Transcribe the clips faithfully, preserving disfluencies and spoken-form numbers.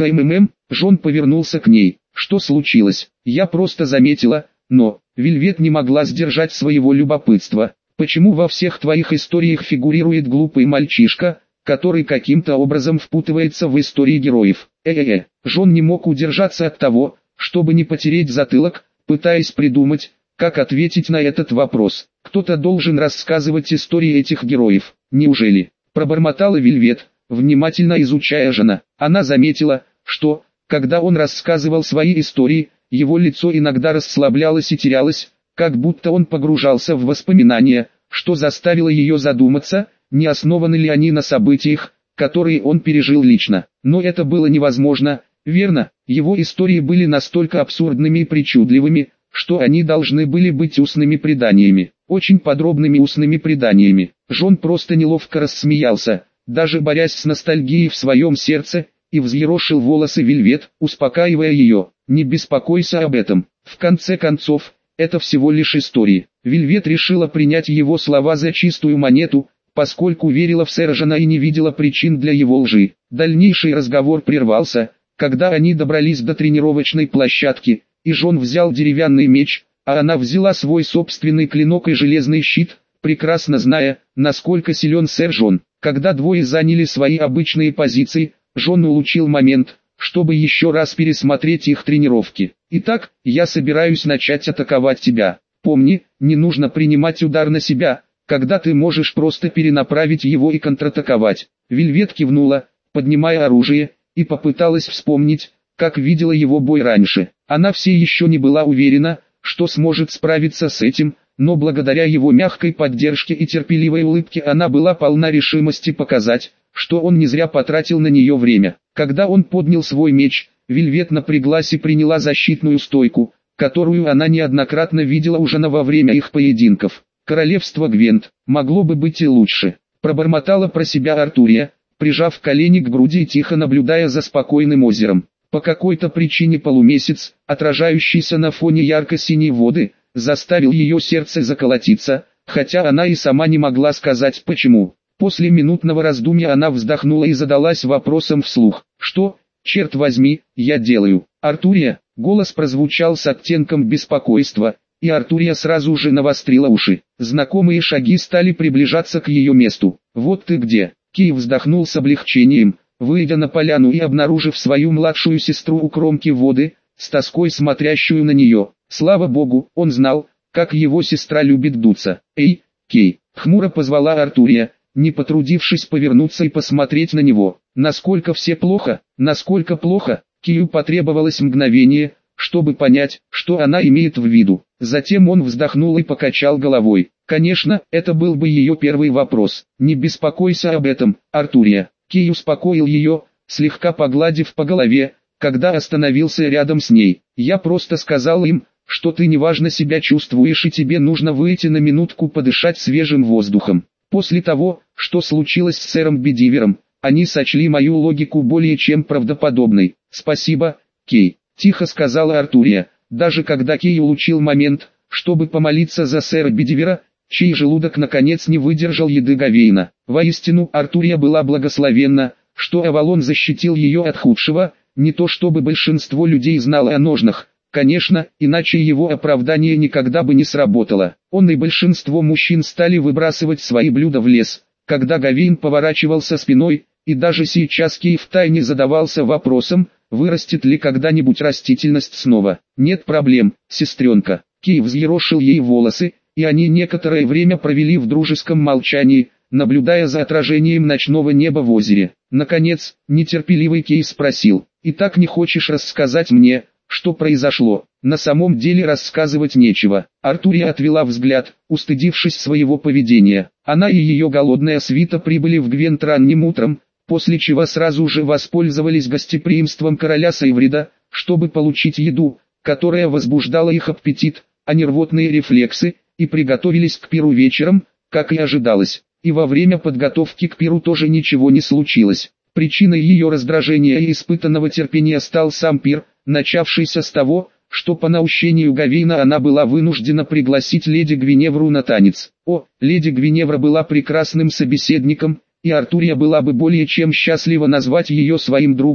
ХММ, Жон повернулся к ней. Что случилось? Я просто заметила, но... Вельвет не могла сдержать своего любопытства. Почему во всех твоих историях фигурирует глупый мальчишка, который каким-то образом впутывается в истории героев? Э-э-э. Жон не мог удержаться от того, чтобы не потереть затылок, пытаясь придумать, как ответить на этот вопрос. Кто-то должен рассказывать истории этих героев. Неужели? Пробормотала Вельвет, внимательно изучая Жона. Она заметила, что, когда он рассказывал свои истории, его лицо иногда расслаблялось и терялось, как будто он погружался в воспоминания, что заставило ее задуматься, не основаны ли они на событиях, которые он пережил лично. Но это было невозможно, верно? Его истории были настолько абсурдными и причудливыми, что они должны были быть устными преданиями, очень подробными устными преданиями. Жон просто неловко рассмеялся, даже борясь с ностальгией в своем сердце, и взъерошил волосы Вельвет, успокаивая ее. «Не беспокойся об этом. В конце концов, это всего лишь истории». Вельвет решила принять его слова за чистую монету, поскольку верила в сэра Жона и не видела причин для его лжи. Дальнейший разговор прервался, когда они добрались до тренировочной площадки, и Жон взял деревянный меч, а она взяла свой собственный клинок и железный щит, прекрасно зная, насколько силен сэр Жон. Когда двое заняли свои обычные позиции, Жон улучил момент, чтобы еще раз пересмотреть их тренировки. «Итак, я собираюсь начать атаковать тебя. Помни, не нужно принимать удар на себя, когда ты можешь просто перенаправить его и контратаковать». Вельвет кивнула, поднимая оружие, и попыталась вспомнить, как видела его бой раньше. Она все еще не была уверена, что сможет справиться с этим, но благодаря его мягкой поддержке и терпеливой улыбке она была полна решимости показать, что он не зря потратил на нее время. Когда он поднял свой меч, Вельвет напряглась и приняла защитную стойку, которую она неоднократно видела у Жона во время их поединков. «Королевство Гвент, могло бы быть и лучше», пробормотала про себя Артурия, прижав колени к груди и тихо наблюдая за спокойным озером. По какой-то причине полумесяц, отражающийся на фоне ярко-синей воды, заставил ее сердце заколотиться, хотя она и сама не могла сказать почему. После минутного раздумья она вздохнула и задалась вопросом вслух. «Что, черт возьми, я делаю?» «Артурия», голос прозвучал с оттенком беспокойства, и Артурия сразу же навострила уши. Знакомые шаги стали приближаться к ее месту. «Вот ты где!» Кей вздохнул с облегчением, выйдя на поляну и обнаружив свою младшую сестру у кромки воды, с тоской смотрящую на нее. Слава богу, он знал, как его сестра любит дуться. «Эй, Кей!» хмуро позвала Артурия, не потрудившись повернуться и посмотреть на него. Насколько все плохо, насколько плохо, Кию потребовалось мгновение, чтобы понять, что она имеет в виду. Затем он вздохнул и покачал головой. Конечно, это был бы ее первый вопрос. «Не беспокойся об этом, Артурия». Кей успокоил ее, слегка погладив по голове, когда остановился рядом с ней. «Я просто сказал им, что ты неважно себя чувствуешь и тебе нужно выйти на минутку подышать свежим воздухом. После того, что случилось с сэром Бедивером, они сочли мою логику более чем правдоподобной. Спасибо, Кей», — тихо сказала Артурия, даже когда Кей улучил момент, чтобы помолиться за сэра Бедивера, чей желудок наконец не выдержал еды Гавейна. Воистину, Артурия была благословенна, что Авалон защитил ее от худшего, не то чтобы большинство людей знало о ножнах. Конечно, иначе его оправдание никогда бы не сработало. Он и большинство мужчин стали выбрасывать свои блюда в лес, когда Гавейн поворачивался спиной, и даже сейчас Кей втайне задавался вопросом, вырастет ли когда-нибудь растительность снова. «Нет проблем, сестренка». Кей взъерошил ей волосы, и они некоторое время провели в дружеском молчании, наблюдая за отражением ночного неба в озере. Наконец, нетерпеливый Кей спросил: «И так не хочешь рассказать мне, что произошло?» «На самом деле рассказывать нечего». Артурия отвела взгляд, устыдившись своего поведения. Она и ее голодная свита прибыли в Гвент ранним утром, после чего сразу же воспользовались гостеприимством короля Сейврида, чтобы получить еду, которая возбуждала их аппетит, а не рвотные рефлексы, и приготовились к пиру вечером, как и ожидалось. И во время подготовки к пиру тоже ничего не случилось. Причиной ее раздражения и испытанного терпения стал сам пир, начавшийся с того, что по наущению Гавейна она была вынуждена пригласить леди Гвиневру на танец. О, леди Гвиневра была прекрасным собеседником, и Артурия была бы более чем счастлива назвать ее своим другом,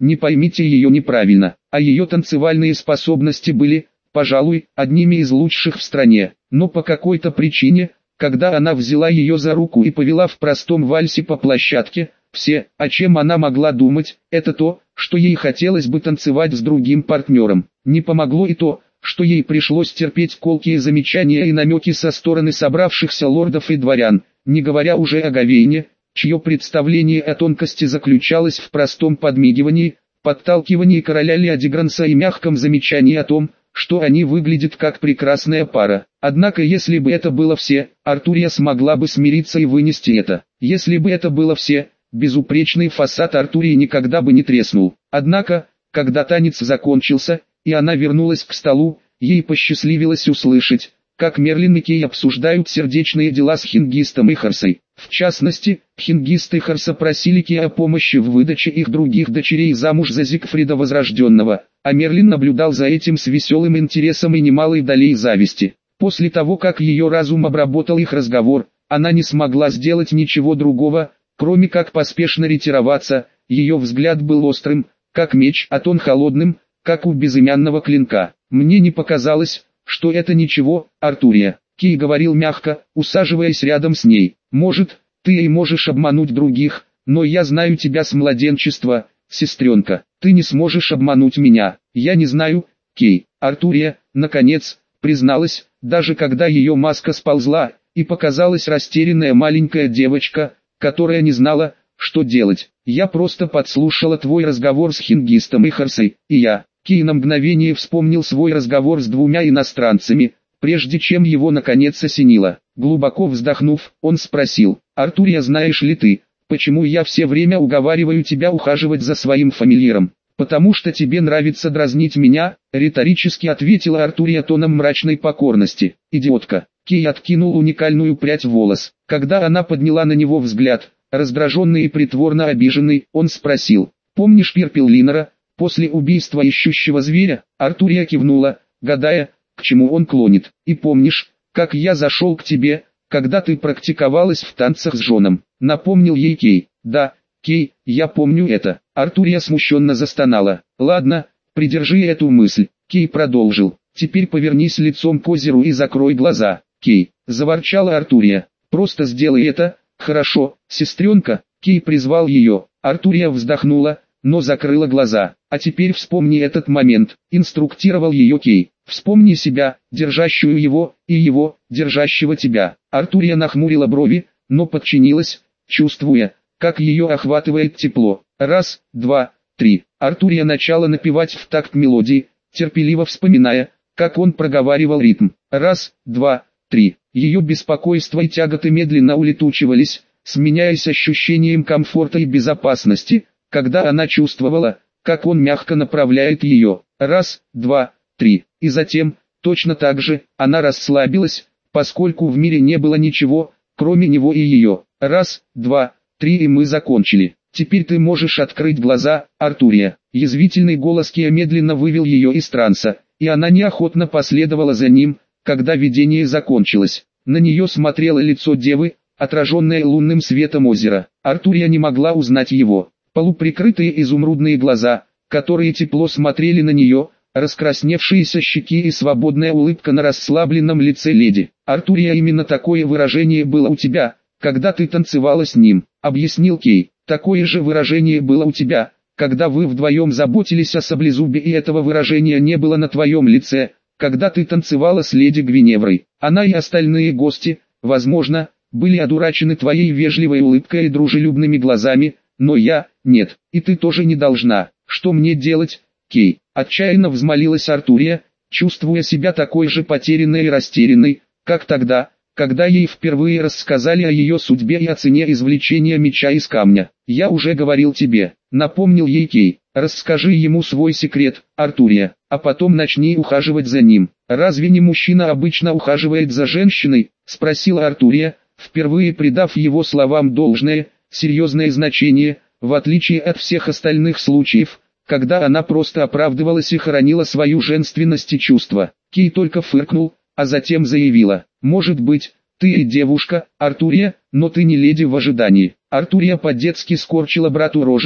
Не поймите ее неправильно, а ее танцевальные способности были, пожалуй, одними из лучших в стране. Но по какой-то причине, когда она взяла ее за руку и повела в простом вальсе по площадке, все, о чем она могла думать, это то, что ей хотелось бы танцевать с другим партнером. Не помогло и то, что ей пришлось терпеть колкие замечания и намеки со стороны собравшихся лордов и дворян, не говоря уже о Гавейне, чье представление о тонкости заключалось в простом подмигивании, подталкивании короля Леодигранса и мягком замечании о том, что они выглядят как прекрасная пара. Однако если бы это было все, Артурия смогла бы смириться и вынести это. Если бы это было все, безупречный фасад Артурии никогда бы не треснул. Однако, когда танец закончился, и она вернулась к столу, ей посчастливилось услышать, как Мерлин и Кей обсуждают сердечные дела с Хингистом и Харсой. В частности, Хингист и Харса просили Кей о помощи в выдаче их других дочерей замуж за Зигфрида Возрожденного, а Мерлин наблюдал за этим с веселым интересом и немалой долей зависти. После того, как ее разум обработал их разговор, она не смогла сделать ничего другого, кроме как поспешно ретироваться. Ее взгляд был острым, как меч, а тон холодным, как у безымянного клинка. «Мне не показалось, что это ничего, Артурия», — Кей говорил мягко, усаживаясь рядом с ней. «Может, ты и можешь обмануть других, но я знаю тебя с младенчества, сестренка. Ты не сможешь обмануть меня. Я не знаю, Кей». Артурия, наконец, призналась, даже когда ее маска сползла, и показалась растерянная маленькая девочка, которая не знала, что делать. «Я просто подслушала твой разговор с Хингистом и Харсой, и я...» Кей на мгновение вспомнил свой разговор с двумя иностранцами, прежде чем его наконец осенило. Глубоко вздохнув, он спросил: «Артурия, знаешь ли ты, почему я все время уговариваю тебя ухаживать за своим фамильяром?» «Потому что тебе нравится дразнить меня», — риторически ответила Артурия тоном мрачной покорности. «Идиотка». Кей откинул уникальную прядь волос. Когда она подняла на него взгляд, раздраженный и притворно обиженный, он спросил: «Помнишь Пирпил Линнера?» После убийства ищущего зверя, Артурия кивнула, гадая, к чему он клонит. «И помнишь, как я зашел к тебе, когда ты практиковалась в танцах с Джоном?» Напомнил ей Кей. «Да, Кей, я помню это». Артурия смущенно застонала. «Ладно, придержи эту мысль». Кей продолжил: «Теперь повернись лицом к озеру и закрой глаза». «Кей», — заворчала Артурия, — «просто сделай это». «Хорошо, сестренка». Кей призвал ее. Артурия вздохнула, но закрыла глаза. «А теперь вспомни этот момент», — инструктировал ее Кей. «Вспомни себя, держащую его, и его, держащего тебя». Артурия нахмурила брови, но подчинилась, чувствуя, как ее охватывает тепло. Раз, два, три. Артурия начала напевать в такт мелодии, терпеливо вспоминая, как он проговаривал ритм. Раз, два, три. Ее беспокойство и тяготы медленно улетучивались, сменяясь ощущением комфорта и безопасности, когда она чувствовала, как он мягко направляет ее. Раз, два, три. И затем, точно так же, она расслабилась, поскольку в мире не было ничего, кроме него и ее. Раз, два, три, и мы закончили. Теперь ты можешь открыть глаза, Артурия. Язвительный голос Кея медленно вывел ее из транса, и она неохотно последовала за ним, когда видение закончилось. На нее смотрело лицо девы, отраженное лунным светом озера. Артурия не могла узнать его. Полуприкрытые изумрудные глаза, которые тепло смотрели на нее, раскрасневшиеся щеки и свободная улыбка на расслабленном лице леди. «Артурия, именно такое выражение было у тебя, когда ты танцевала с ним», — объяснил Кей. «Такое же выражение было у тебя, когда вы вдвоем заботились о Саблезубе, и этого выражения не было на твоем лице, когда ты танцевала с леди Гвиневрой. Она и остальные гости, возможно, были одурачены твоей вежливой улыбкой и дружелюбными глазами, но я, нет, и ты тоже не должна. Что мне делать, Кей?» Отчаянно взмолилась Артурия, чувствуя себя такой же потерянной и растерянной, как тогда, когда ей впервые рассказали о ее судьбе и о цене извлечения меча из камня. «Я уже говорил тебе», — напомнил ей Кей. «Расскажи ему свой секрет, Артурия, а потом начни ухаживать за ним». «Разве не мужчина обычно ухаживает за женщиной?» — спросила Артурия, впервые придав его словам должное, серьезное значение, в отличие от всех остальных случаев, когда она просто оправдывалась и хоронила свою женственность и чувства. Кей только фыркнул, а затем заявила: «Может быть, ты и девушка, Артурия, но ты не леди в ожидании». Артурия по-детски скорчила брату рожицу,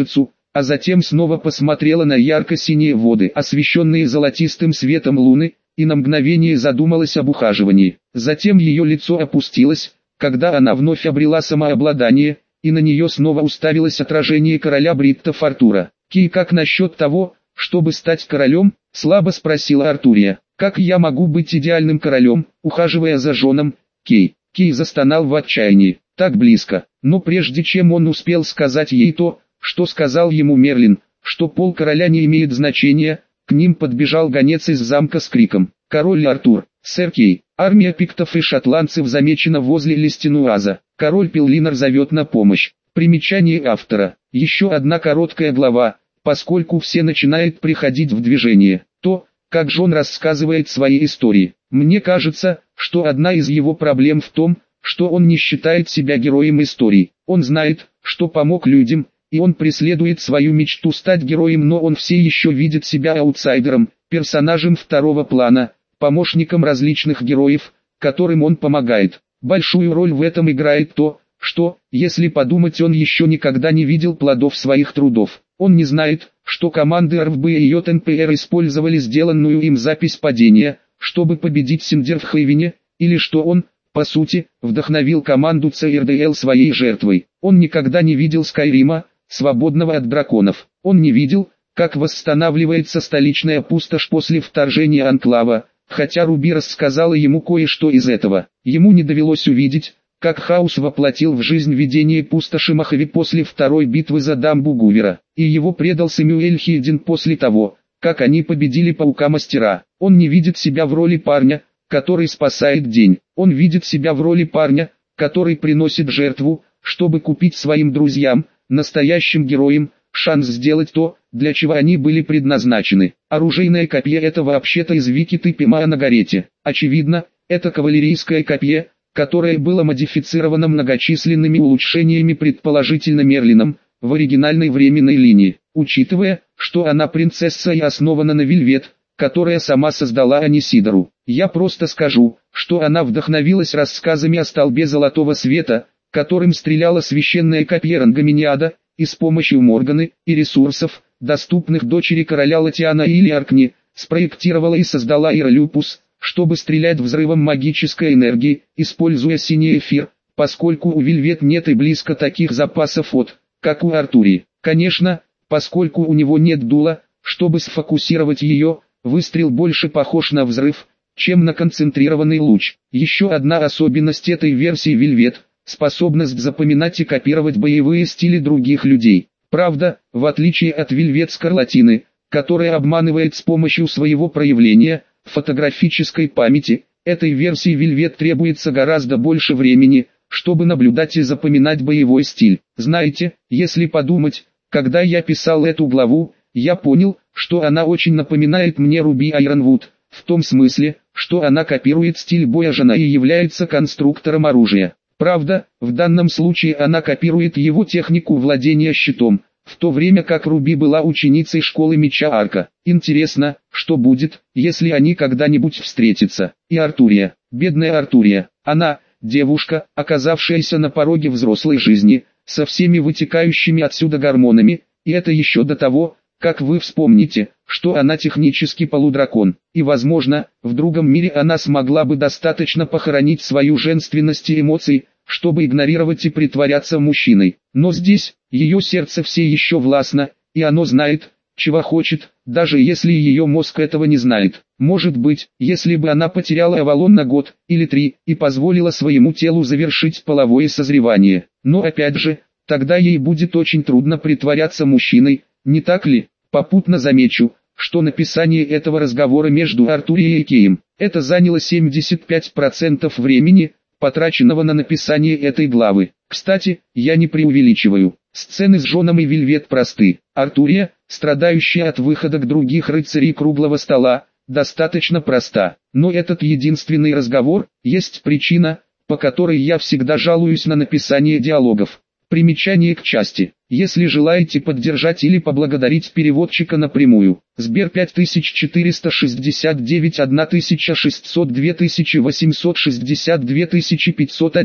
а затем снова посмотрела на ярко-синие воды, освещенные золотистым светом луны, и на мгновение задумалась об ухаживании. Затем ее лицо опустилось, когда она вновь обрела самообладание, и на нее снова уставилось отражение короля бриттов Артура. «Кей, как насчет того, чтобы стать королем?» – слабо спросила Артурия. «Как я могу быть идеальным королем, ухаживая за женом, Кей?» Кей застонал в отчаянии. Так близко. Но прежде чем он успел сказать ей то, что сказал ему Мерлин, что пол короля не имеет значения, к ним подбежал гонец из замка с криком: «Король Артур, сэр Кей, армия пиктов и шотландцев замечена возле Листенуаза. Король Пеллинар зовет на помощь». Примечание автора. Еще одна короткая глава, поскольку все начинают приходить в движение. То, как Джон рассказывает свои истории. Мне кажется, что одна из его проблем в том, что он не считает себя героем истории. Он знает, что помог людям, и он преследует свою мечту стать героем, но он все еще видит себя аутсайдером, персонажем второго плана, помощником различных героев, которым он помогает. Большую роль в этом играет то, что, если подумать, он еще никогда не видел плодов своих трудов. Он не знает, что команды эр эф бэ и эн пэ эр использовали сделанную им запись падения, чтобы победить Синдер в Хейвене, или что он, по сути, вдохновил команду си эр дэ эл своей жертвой. Он никогда не видел Скайрима, свободного от драконов. Он не видел, как восстанавливается столичная пустошь после вторжения Анклава, хотя Руби рассказала ему кое-что из этого. Ему не довелось увидеть, как Хаос воплотил в жизнь видение пустоши Мохаве после второй битвы за дамбу Гувера, и его предал Сэмюэль Хильдин после того, как они победили Паука-мастера. Он не видит себя в роли парня, который спасает день. Он видит себя в роли парня, который приносит жертву, чтобы купить своим друзьям, настоящим героям, шанс сделать то, для чего они были предназначены. Оружейное копье — это вообще-то из Викиты Пима о Нагарете. Очевидно, это кавалерийское копье, которое было модифицировано многочисленными улучшениями, предположительно Мерлином, в оригинальной временной линии. Учитывая, что она принцесса и основана на Вельвет, которая сама создала Анисидору. Я просто скажу, что она вдохновилась рассказами о столбе золотого света, которым стреляла священное копье Рангаминиада, и с помощью Морганы и ресурсов, доступных дочери короля Латиана или Аркни, спроектировала и создала Иролюпус, чтобы стрелять взрывом магической энергии, используя синий эфир, поскольку у Вельвет нет и близко таких запасов от, как у Артурии. Конечно, поскольку у него нет дула, чтобы сфокусировать ее, выстрел больше похож на взрыв, чем на концентрированный луч. Еще одна особенность этой версии Вельвет – способность запоминать и копировать боевые стили других людей. Правда, в отличие от Вельвет Скарлатины, которая обманывает с помощью своего проявления, фотографической памяти, этой версии Вельвет требуется гораздо больше времени, чтобы наблюдать и запоминать боевой стиль. Знаете, если подумать, когда я писал эту главу, я понял, что она очень напоминает мне Руби Айронвуд, в том смысле, что она копирует стиль боя Жана и является конструктором оружия. Правда, в данном случае она копирует его технику владения щитом, в то время как Руби была ученицей школы меча Арка. Интересно, что будет, если они когда-нибудь встретятся. И Артурия, бедная Артурия, она, девушка, оказавшаяся на пороге взрослой жизни, со всеми вытекающими отсюда гормонами, и это еще до того, как вы вспомните, что она технически полудракон, и возможно, в другом мире она смогла бы достаточно похоронить свою женственность и эмоции, чтобы игнорировать и притворяться мужчиной. Но здесь, ее сердце все еще властно, и оно знает, чего хочет, даже если ее мозг этого не знает. Может быть, если бы она потеряла Авалон на год или три и позволила своему телу завершить половое созревание. Но опять же, тогда ей будет очень трудно притворяться мужчиной, не так ли? Попутно замечу, что написание этого разговора между Артурией и Кеем, это заняло семьдесят пять процентов времени, потраченного на написание этой главы. Кстати, я не преувеличиваю. Сцены с Джоном и Вельвет просты. Артурия, страдающая от выхода к других рыцарей круглого стола, достаточно проста. Но этот единственный разговор, есть причина, по которой я всегда жалуюсь на написание диалогов. Примечание к части. Если желаете поддержать или поблагодарить переводчика напрямую, Сбер пять тысяч четыреста шестьдесят девять тысяча шестьсот два тысячи восемьсот шестьдесят два тысячи пятьсот один.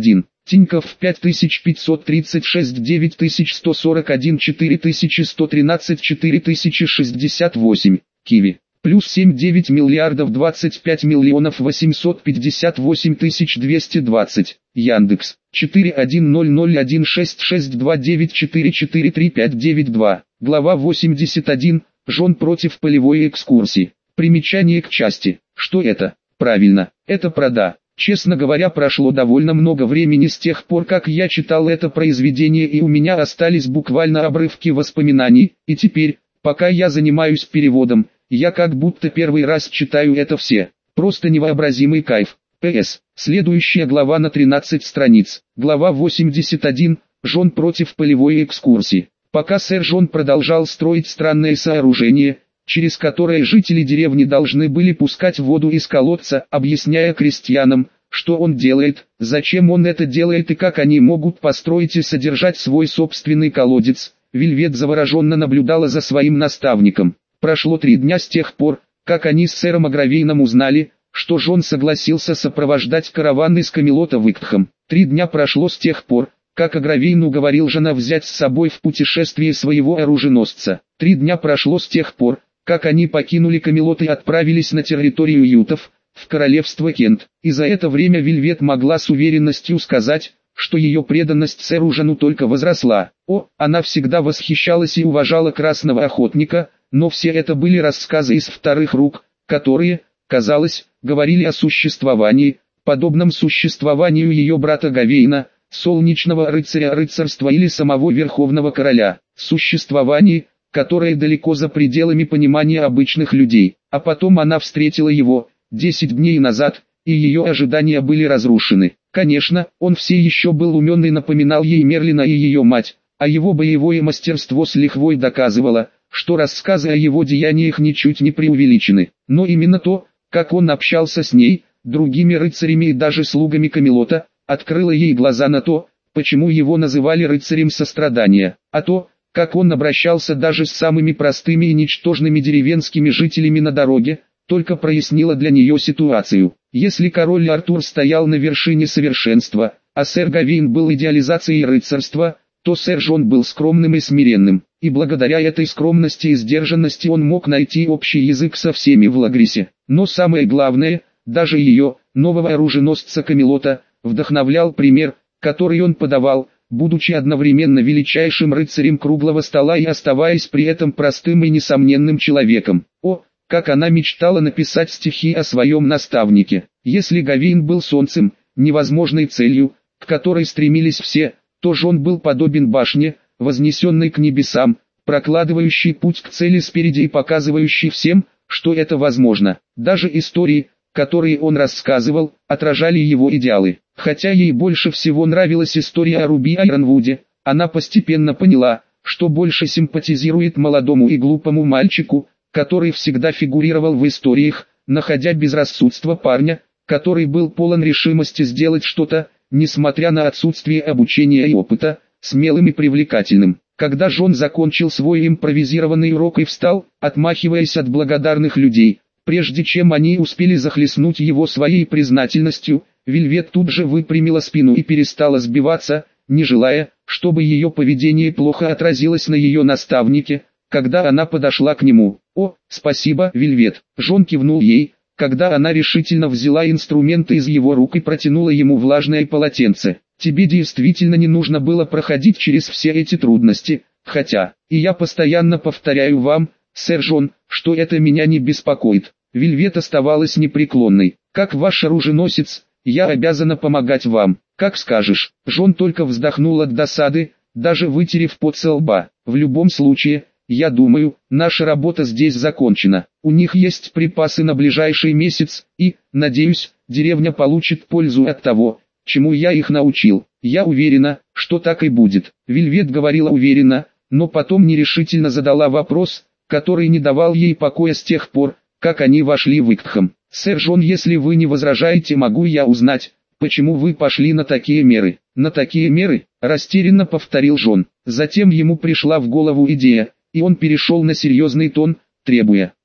Тинькофф пять тысяч пятьсот тридцать шесть, девять тысяч сто сорок один, четыре тысячи сто тринадцать, четыре тысячи шестьдесят восемь. Киви. Плюс семь девять миллиардов двадцать пять миллионов восемьсот пятьдесят восемь тысяч двести двадцать. Яндекс. четыре один ноль ноль один шесть шесть два девять четыре четыре три пять девять два. Глава восемьдесят один. Жен против полевой экскурсии. Примечание к части. Что это? Правильно, это прода. Честно говоря, прошло довольно много времени с тех пор, как я читал это произведение, и у меня остались буквально обрывки воспоминаний, и теперь, пока я занимаюсь переводом, я как будто первый раз читаю это все. Просто невообразимый кайф. П.С. Следующая глава на тринадцать страниц. Глава восемьдесят один. Жен против полевой экскурсии. Пока сэр Джон продолжал строить странное сооружение, через которое жители деревни должны были пускать воду из колодца, объясняя крестьянам, что он делает, зачем он это делает и как они могут построить и содержать свой собственный колодец, Вельвет завороженно наблюдала за своим наставником. Прошло три дня с тех пор, как они с сэром Агравейном узнали, что Джон согласился сопровождать караван из Камелота в Иктхам. Три дня прошло с тех пор, как Агравейн уговорил Жена взять с собой в путешествие своего оруженосца. Три дня прошло с тех пор, как они покинули Камелот и отправились на территорию ютов, в королевство Кент. И за это время Вельвет могла с уверенностью сказать, что ее преданность сэру Жану только возросла. О, она всегда восхищалась и уважала Красного Охотника, но все это были рассказы из вторых рук, которые, казалось, говорили о существовании, подобном существованию ее брата Гавейна, солнечного рыцаря рыцарства или самого Верховного Короля, существовании, которое далеко за пределами понимания обычных людей. А потом она встретила его, десять дней назад, и ее ожидания были разрушены. Конечно, он все еще был умен и напоминал ей Мерлина и ее мать, а его боевое мастерство с лихвой доказывало, что рассказы о его деяниях ничуть не преувеличены. Но именно то, как он общался с ней, другими рыцарями и даже слугами Камелота, открыло ей глаза на то, почему его называли рыцарем сострадания, а то, как он обращался даже с самыми простыми и ничтожными деревенскими жителями на дороге, только прояснило для нее ситуацию. Если король Артур стоял на вершине совершенства, а сэр Гавейн был идеализацией рыцарства, то сэр Джон был скромным и смиренным, и благодаря этой скромности и сдержанности он мог найти общий язык со всеми в Лагрисе. Но самое главное, даже ее, нового оруженосца Камелота, вдохновлял пример, который он подавал, будучи одновременно величайшим рыцарем круглого стола и оставаясь при этом простым и несомненным человеком. О, как она мечтала написать стихи о своем наставнике. Если Гавейн был солнцем, невозможной целью, к которой стремились все, то Жон был подобен башне, вознесенной к небесам, прокладывающей путь к цели спереди и показывающей всем, что это возможно. Даже истории, которые он рассказывал, отражали его идеалы. Хотя ей больше всего нравилась история о Руби Айронвуде, она постепенно поняла, что больше симпатизирует молодому и глупому мальчику, который всегда фигурировал в историях, находя безрассудство парня, который был полон решимости сделать что-то, несмотря на отсутствие обучения и опыта, смелым и привлекательным. Когда Джон закончил свой импровизированный урок и встал, отмахиваясь от благодарных людей, прежде чем они успели захлестнуть его своей признательностью, Вельвет тут же выпрямила спину и перестала сбиваться, не желая, чтобы ее поведение плохо отразилось на ее наставнике, когда она подошла к нему. «О, спасибо, Вельвет!» Джон кивнул ей, когда она решительно взяла инструменты из его рук и протянула ему влажное полотенце. «Тебе действительно не нужно было проходить через все эти трудности, хотя, и я постоянно повторяю вам, сэр Джон, что это меня не беспокоит». Вельвет оставалась непреклонной. «Как ваш оруженосец, я обязана помогать вам, как скажешь». Джон только вздохнул от досады, даже вытерев пот со лба. «В любом случае, я думаю, наша работа здесь закончена. У них есть припасы на ближайший месяц, и, надеюсь, деревня получит пользу от того, чему я их научил. Я уверена, что так и будет». Вельвет говорила уверенно, но потом нерешительно задала вопрос, который не давал ей покоя с тех пор, как они вошли в Иктхам. «Сэр Джон, если вы не возражаете, могу я узнать, почему вы пошли на такие меры?» «На такие меры?» – растерянно повторил Джон. Затем ему пришла в голову идея, и он перешел на серьезный тон, требуя.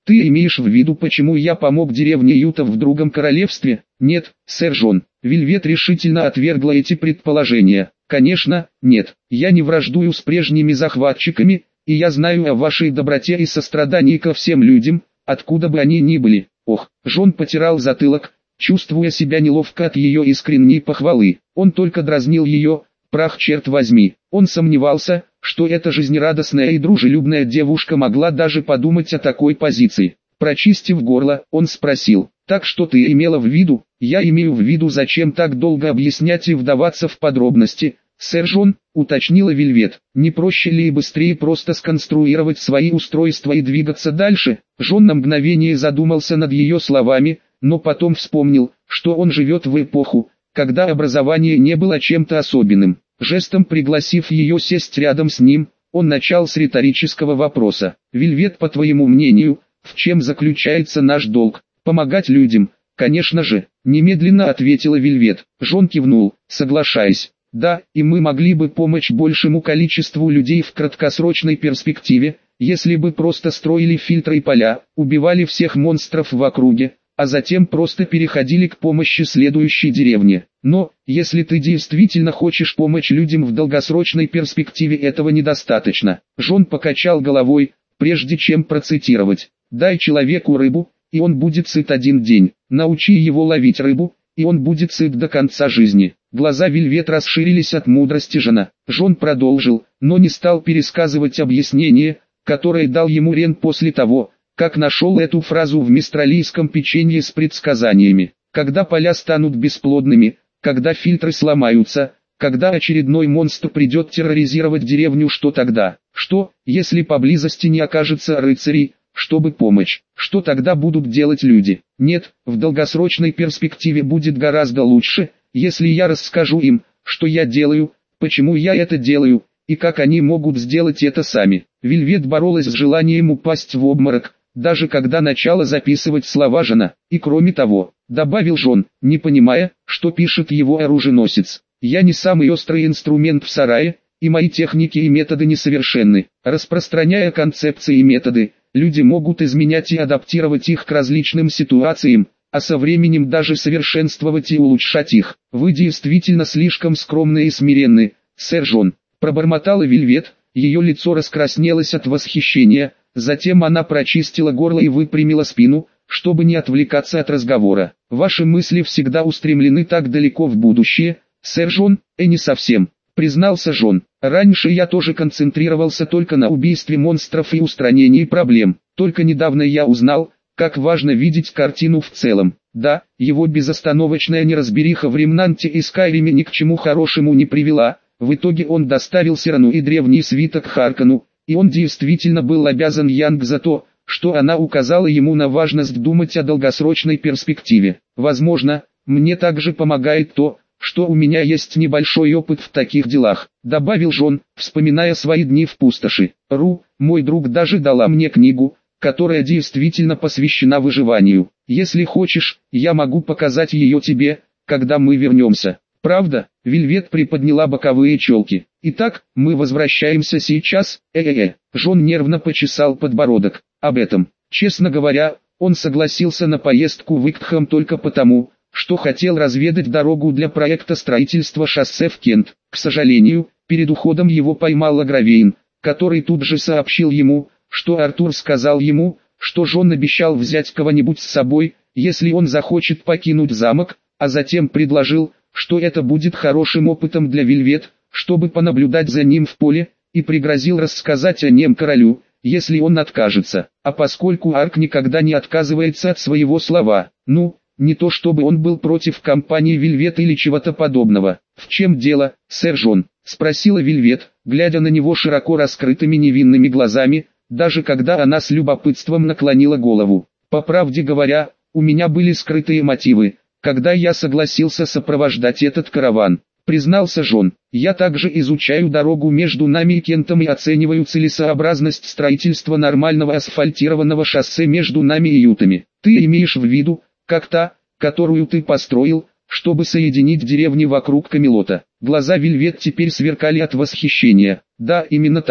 Ты имеешь в виду, почему я помог деревне Ютов в другом королевстве? Нет, сэр Джон. Вельвет решительно отвергла эти предположения. Конечно, нет. Я не враждую с прежними захватчиками, и я знаю о вашей доброте и сострадании ко всем людям, откуда бы они ни были. Ох, Джон потирал затылок, чувствуя себя неловко от ее искренней похвалы. Он только дразнил ее, прах черт возьми. Он сомневался, что эта жизнерадостная и дружелюбная девушка могла даже подумать о такой позиции. Прочистив горло, он спросил: «Так что ты имела в виду?» «Я имею в виду, зачем так долго объяснять и вдаваться в подробности, сэр Джон», уточнила Вельвет. «Не проще ли и быстрее просто сконструировать свои устройства и двигаться дальше?» Джон на мгновение задумался над ее словами, но потом вспомнил, что он живет в эпоху, когда образование не было чем-то особенным. Жестом пригласив ее сесть рядом с ним, он начал с риторического вопроса. «Вельвет, по твоему мнению, в чем заключается наш долг? Помогать людям, конечно же», немедленно ответила Вельвет. Джон кивнул, соглашаясь. «Да, и мы могли бы помочь большему количеству людей в краткосрочной перспективе, если бы просто строили фильтры и поля, убивали всех монстров в округе, а затем просто переходили к помощи следующей деревне. Но, если ты действительно хочешь помочь людям в долгосрочной перспективе, этого недостаточно». Джон покачал головой, прежде чем процитировать: «Дай человеку рыбу, и он будет сыт один день. Научи его ловить рыбу, и он будет сыт до конца жизни». Глаза Вельвет расширились от мудрости Жона. Джон продолжил, но не стал пересказывать объяснение, которое дал ему Рен после того, как нашел эту фразу в мистралийском печенье с предсказаниями. Когда поля станут бесплодными, когда фильтры сломаются, когда очередной монстр придет терроризировать деревню, что тогда? Что, если поблизости не окажется рыцарей, чтобы помочь? Что тогда будут делать люди? Нет, в долгосрочной перспективе будет гораздо лучше, если я расскажу им, что я делаю, почему я это делаю, и как они могут сделать это сами. Вельвет боролась с желанием упасть в обморок, даже когда начала записывать слова Жона. «И кроме того», добавил Джон, не понимая, что пишет его оруженосец, «я не самый острый инструмент в сарае, и мои техники и методы несовершенны. Распространяя концепции и методы, люди могут изменять и адаптировать их к различным ситуациям, а со временем даже совершенствовать и улучшать их. Вы действительно слишком скромны и смиренны, сэр Джон», пробормотала Вельвет. Ее лицо раскраснелось от восхищения, затем она прочистила горло и выпрямила спину, чтобы не отвлекаться от разговора. «Ваши мысли всегда устремлены так далеко в будущее, сэр Джон?» «Э, не совсем», признался Джон. «Раньше я тоже концентрировался только на убийстве монстров и устранении проблем. Только недавно я узнал, как важно видеть картину в целом. Да, его безостановочная неразбериха в Ремнанте и Скайриме ни к чему хорошему не привела. В итоге он доставил Сирану и древний свиток Харкону, и он действительно был обязан Янг за то, что она указала ему на важность думать о долгосрочной перспективе. Возможно, мне также помогает то, что у меня есть небольшой опыт в таких делах», добавил Джон, вспоминая свои дни в пустоши. «Ру, мой друг, даже дала мне книгу, которая действительно посвящена выживанию. Если хочешь, я могу показать ее тебе, когда мы вернемся». «Правда?» Вельвет приподняла боковые челки. «Итак, мы возвращаемся сейчас?» «Э-э-э». Джон нервно почесал подбородок. «Об этом, честно говоря, он согласился на поездку в Иктхэм только потому, что хотел разведать дорогу для проекта строительства шоссе в Кент. К сожалению, перед уходом его поймал Агравейн, который тут же сообщил ему, что Артур сказал ему, что Джон обещал взять кого-нибудь с собой, если он захочет покинуть замок, а затем предложил, что это будет хорошим опытом для Вельвет, чтобы понаблюдать за ним в поле, и пригрозил рассказать о нем королю, если он откажется. А поскольку Арк никогда не отказывается от своего слова, ну, не то чтобы он был против компании Вельвет или чего-то подобного. «В чем дело, сэр Джон?» — спросила Вельвет, глядя на него широко раскрытыми невинными глазами, даже когда она с любопытством наклонила голову. «По правде говоря, у меня были скрытые мотивы, когда я согласился сопровождать этот караван», признался Джон. «Я также изучаю дорогу между нами и Кентом и оцениваю целесообразность строительства нормального асфальтированного шоссе между нами и Ютами. Ты имеешь в виду, как та, которую ты построил, чтобы соединить деревни вокруг Камелота?» Глаза Вельвет теперь сверкали от восхищения. «Да, именно так»,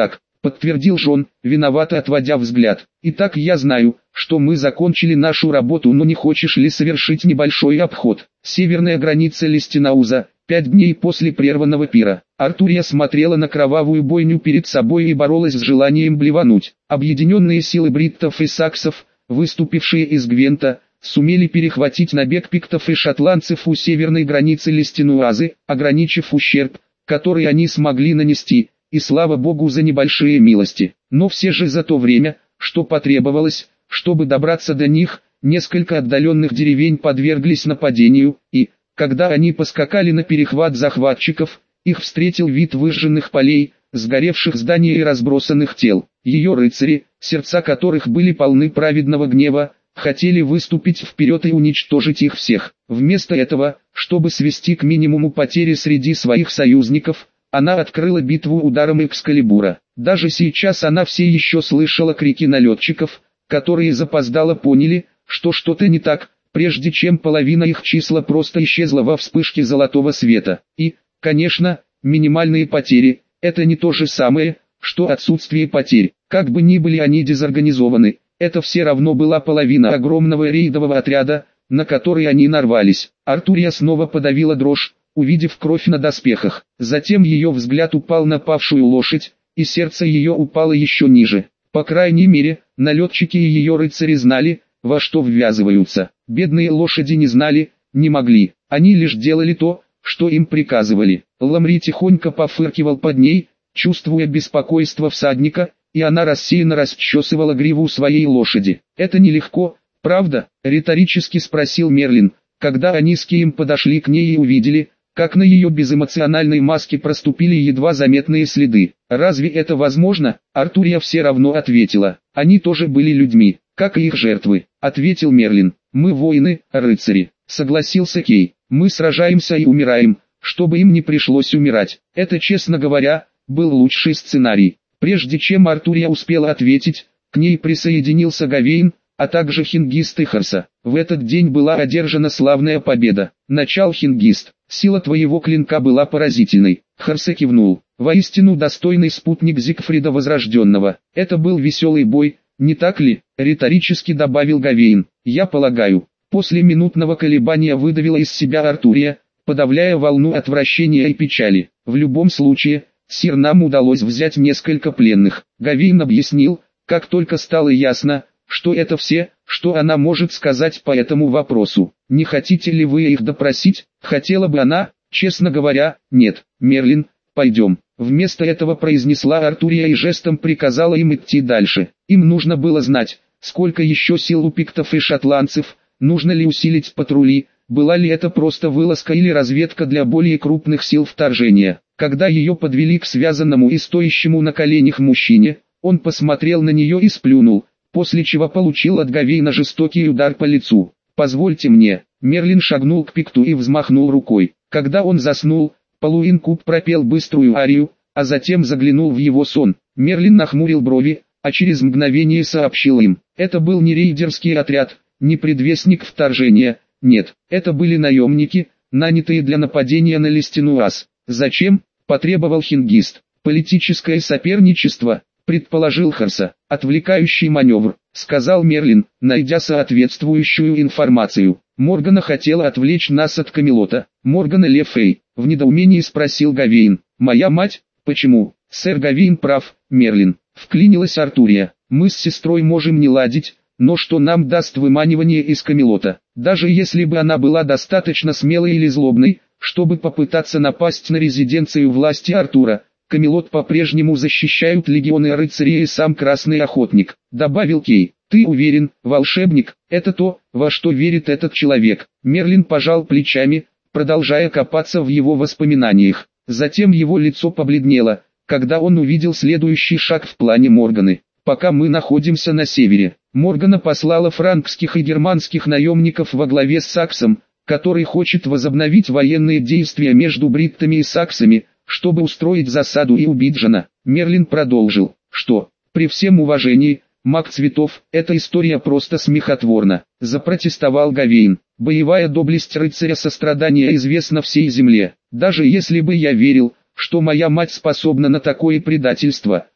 подтвердил Джон, виновато отводя взгляд. Итак, я знаю, что мы закончили нашу работу, но не хочешь ли совершить небольшой обход? Северная граница Листинауза, пять дней после прерванного пира. Артурия смотрела на кровавую бойню перед собой и боролась с желанием блевануть. Объединенные силы бриттов и саксов, выступившие из Гвента, сумели перехватить набег пиктов и шотландцев у северной границы Листинуазы, ограничив ущерб, который они смогли нанести, и слава богу за небольшие милости. Но все же за то время, что потребовалось, чтобы добраться до них, несколько отдаленных деревень подверглись нападению, и, когда они поскакали на перехват захватчиков, их встретил вид выжженных полей, сгоревших зданий и разбросанных тел. Ее рыцари, сердца которых были полны праведного гнева, хотели выступить вперед и уничтожить их всех. Вместо этого, чтобы свести к минимуму потери среди своих союзников, она открыла битву ударом Экскалибура. Даже сейчас она все еще слышала крики налетчиков, которые запоздало поняли, что что-то не так, прежде чем половина их числа просто исчезла во вспышке золотого света. И, конечно, минимальные потери – это не то же самое, что отсутствие потерь. Как бы ни были они дезорганизованы, это все равно была половина огромного рейдового отряда, на который они нарвались. Артурия снова подавила дрожь, увидев кровь на доспехах. Затем ее взгляд упал на павшую лошадь, и сердце ее упало еще ниже. По крайней мере, налетчики и ее рыцари знали, во что ввязываются. Бедные лошади не знали, не могли. Они лишь делали то, что им приказывали. Ламри тихонько пофыркивал под ней, чувствуя беспокойство всадника, и она рассеянно расчесывала гриву своей лошади. «Это нелегко, правда?» — риторически спросил Мерлин, когда они с Кием подошли к ней и увидели, как на ее безэмоциональной маске проступили едва заметные следы. «Разве это возможно?» Артурия все равно ответила. «Они тоже были людьми, как и их жертвы», — ответил Мерлин. «Мы воины, рыцари», — согласился Кей. «Мы сражаемся и умираем, чтобы им не пришлось умирать. Это, честно говоря, был лучший сценарий». Прежде чем Артурия успела ответить, к ней присоединился Гавейн, а также Хингист и Харса. В этот день была одержана славная победа. Начал Хингист. «Сила твоего клинка была поразительной». Харса кивнул. «Воистину достойный спутник Зигфрида Возрожденного. Это был веселый бой, не так ли?» — риторически добавил Гавейн. «Я полагаю». После минутного колебания выдавила из себя Артурия, подавляя волну отвращения и печали. «В любом случае, сир, нам удалось взять несколько пленных». Гавейн объяснил, как только стало ясно, что это все, что она может сказать по этому вопросу. «Не хотите ли вы их допросить?» Хотела бы она, честно говоря, нет. «Мерлин, пойдем». Вместо этого произнесла Артурия и жестом приказала им идти дальше. Им нужно было знать, сколько еще сил у пиктов и шотландцев, нужно ли усилить патрули, была ли это просто вылазка или разведка для более крупных сил вторжения. Когда ее подвели к связанному и стоящему на коленях мужчине, он посмотрел на нее и сплюнул, после чего получил от Гавейна жестокий удар по лицу. «Позвольте мне». Мерлин шагнул к пикту и взмахнул рукой. Когда он заснул, полуинкуб пропел быструю арию, а затем заглянул в его сон. Мерлин нахмурил брови, а через мгновение сообщил им. Это был не рейдерский отряд, не предвестник вторжения, нет, это были наемники, нанятые для нападения на Листинуаз. «Зачем?» – потребовал Хингист. «Политическое соперничество», – предположил Харса. «Отвлекающий маневр», – сказал Мерлин, найдя соответствующую информацию. «Моргана хотела отвлечь нас от Камелота». «Моргана Ле Фэй?» – в недоумении спросил Гавейн. «Моя мать? Почему?» «Сэр Гавейн прав, Мерлин», – вклинилась Артурия. «Мы с сестрой можем не ладить, но что нам даст выманивание из Камелота? Даже если бы она была достаточно смелой или злобной, чтобы попытаться напасть на резиденцию власти Артура, Камелот по-прежнему защищают легионы рыцарей и сам Красный Охотник», — добавил Кей. «Ты уверен, волшебник, это то, во что верит этот человек?» Мерлин пожал плечами, продолжая копаться в его воспоминаниях. Затем его лицо побледнело, когда он увидел следующий шаг в плане Морганы. «Пока мы находимся на севере, Моргана послала франкских и германских наемников во главе с Саксом, который хочет возобновить военные действия между бриттами и саксами, чтобы устроить засаду и убить Джона». Мерлин продолжил, что, при всем уважении, маг цветов, эта история просто смехотворна. Запротестовал Гавейн. «Боевая доблесть рыцаря сострадания известна всей земле. Даже если бы я верил, что моя мать способна на такое предательство,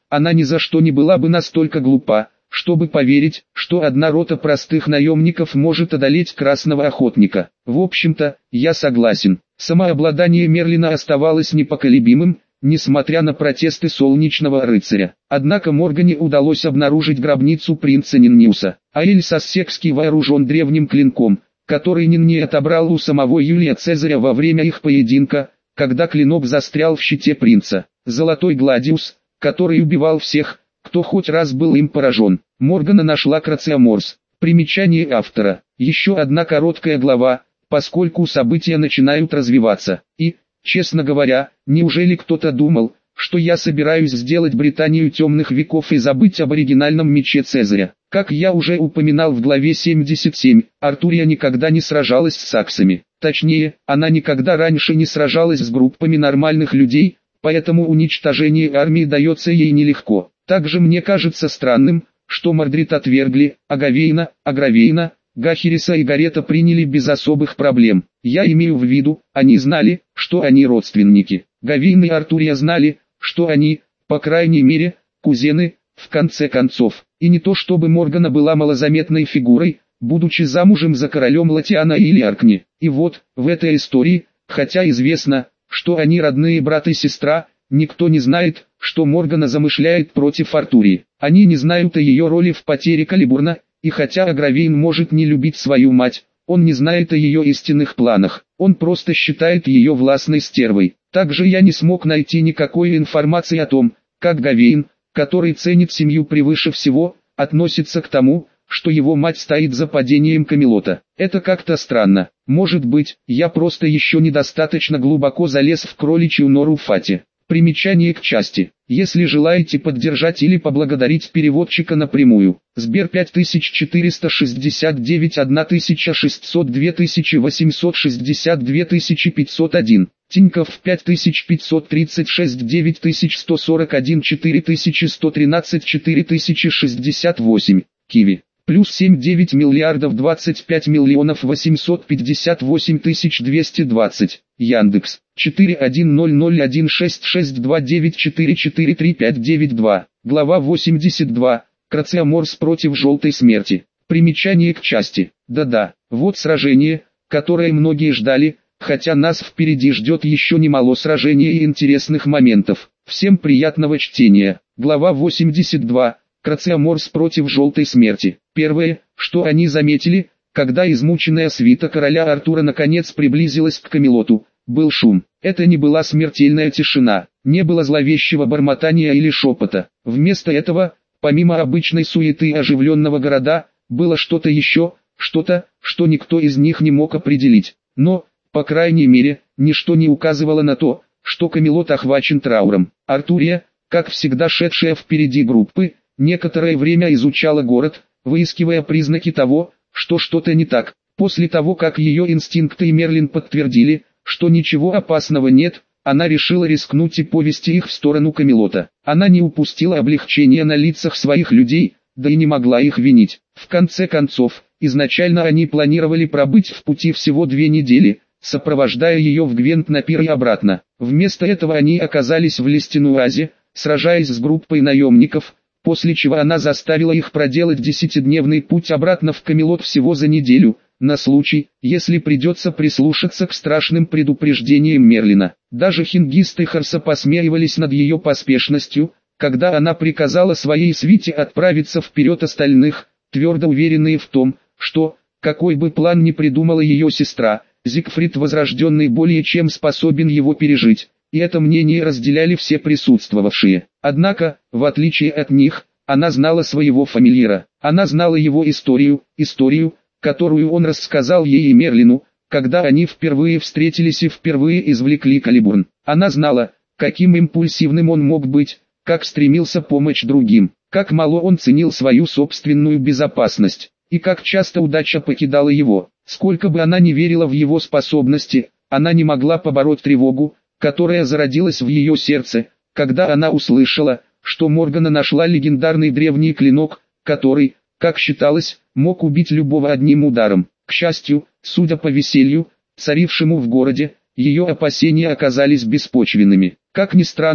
она ни за что не была бы настолько глупа, чтобы поверить, что одна рота простых наемников может одолеть Красного Охотника. В общем-то, я согласен. Самообладание Мерлина оставалось непоколебимым, несмотря на протесты Солнечного Рыцаря. Однако Моргане удалось обнаружить гробницу принца Нинниуса. Аэль Сассекский вооружен древним клинком, который Нинни отобрал у самого Юлия Цезаря во время их поединка, когда клинок застрял в щите принца. Золотой гладиус, который убивал всех, кто хоть раз был им поражен. Моргана нашла Крациоморс. Примечание автора. Еще одна короткая глава, поскольку события начинают развиваться. И, честно говоря, неужели кто-то думал, что я собираюсь сделать Британию темных веков и забыть об оригинальном мече Цезаря? Как я уже упоминал в главе семьдесят семь, Артурия никогда не сражалась с саксами. Точнее, она никогда раньше не сражалась с группами нормальных людей, поэтому уничтожение армии дается ей нелегко. Также мне кажется странным, что Мордрид отвергли, а Гавейна, Агравейна, Гахериса и Гарета приняли без особых проблем. Я имею в виду, они знали, что они родственники. Гавейна и Артурия знали, что они, по крайней мере, кузены, в конце концов. И не то чтобы Моргана была малозаметной фигурой, будучи замужем за королем Латиана или Аркни. И вот, в этой истории, хотя известно, что они родные брат и сестра, никто не знает, что Моргана замышляет против Артурии. Они не знают о ее роли в потере Калибурна, и хотя Агравейн может не любить свою мать, он не знает о ее истинных планах, он просто считает ее властной стервой. Также я не смог найти никакой информации о том, как Гавейн, который ценит семью превыше всего, относится к тому, что его мать стоит за падением Камелота. Это как-то странно. Может быть, я просто еще недостаточно глубоко залез в кроличью нору Фати. Примечание к части. Если желаете поддержать или поблагодарить переводчика напрямую. Сбер пять тысяч четыреста шестьдесят девять тысяча шестьсот два тысячи восемьсот шестьдесят два тысячи пятьсот один. Тинькофф пять тысяч пятьсот тридцать шесть девять тысяч сто сорок один четыре тысячи сто тринадцать четыре тысячи шестьдесят восемь. Киви. Плюс семь девять миллиардов двадцать пять миллионов восемьсот пятьдесят восемь тысяч двести двадцать. Яндекс. четыре один ноль ноль один шесть шесть два девять четыре четыре три пять девять два. Глава восемьдесят два. Крациоморс против Желтой Смерти. Примечание к части. Да-да, вот сражение, которое многие ждали, хотя нас впереди ждет еще немало сражений и интересных моментов. Всем приятного чтения. Глава восемьдесят два. Крациоморс против Желтой Смерти. Первое, что они заметили, когда измученная свита короля Артура наконец приблизилась к Камелоту, был шум. Это не была смертельная тишина, не было зловещего бормотания или шепота. Вместо этого, помимо обычной суеты и оживленного города, было что-то еще, что-то, что никто из них не мог определить. Но, по крайней мере, ничто не указывало на то, что Камелот охвачен трауром. Артурия, как всегда шедшая впереди группы, некоторое время изучала город, выискивая признаки того, что что-то не так. После того, как ее инстинкты и Мерлин подтвердили, что ничего опасного нет, она решила рискнуть и повести их в сторону Камелота. Она не упустила облегчения на лицах своих людей, да и не могла их винить. В конце концов, изначально они планировали пробыть в пути всего две недели, сопровождая ее в Гвент на пир и обратно. Вместо этого они оказались в Лестенуазе, сражаясь с группой наемников, после чего она заставила их проделать десятидневный путь обратно в Камелот всего за неделю, на случай, если придется прислушаться к страшным предупреждениям Мерлина. Даже Хингист и Харса посмеивались над ее поспешностью, когда она приказала своей свите отправиться вперед остальных, твердо уверенные в том, что, какой бы план ни придумала ее сестра, Зигфрид Возрожденный более чем способен его пережить. И это мнение разделяли все присутствовавшие. Однако, в отличие от них, она знала своего фамильяра. Она знала его историю, историю, которую он рассказал ей и Мерлину, когда они впервые встретились и впервые извлекли Калибурн. Она знала, каким импульсивным он мог быть, как стремился помочь другим, как мало он ценил свою собственную безопасность, и как часто удача покидала его. Сколько бы она ни верила в его способности, она не могла побороть тревогу, которая зародилась в ее сердце, когда она услышала, что Моргана нашла легендарный древний клинок, который, как считалось, мог убить любого одним ударом. К счастью, судя по веселью, царившему в городе, ее опасения оказались беспочвенными. Как ни странно,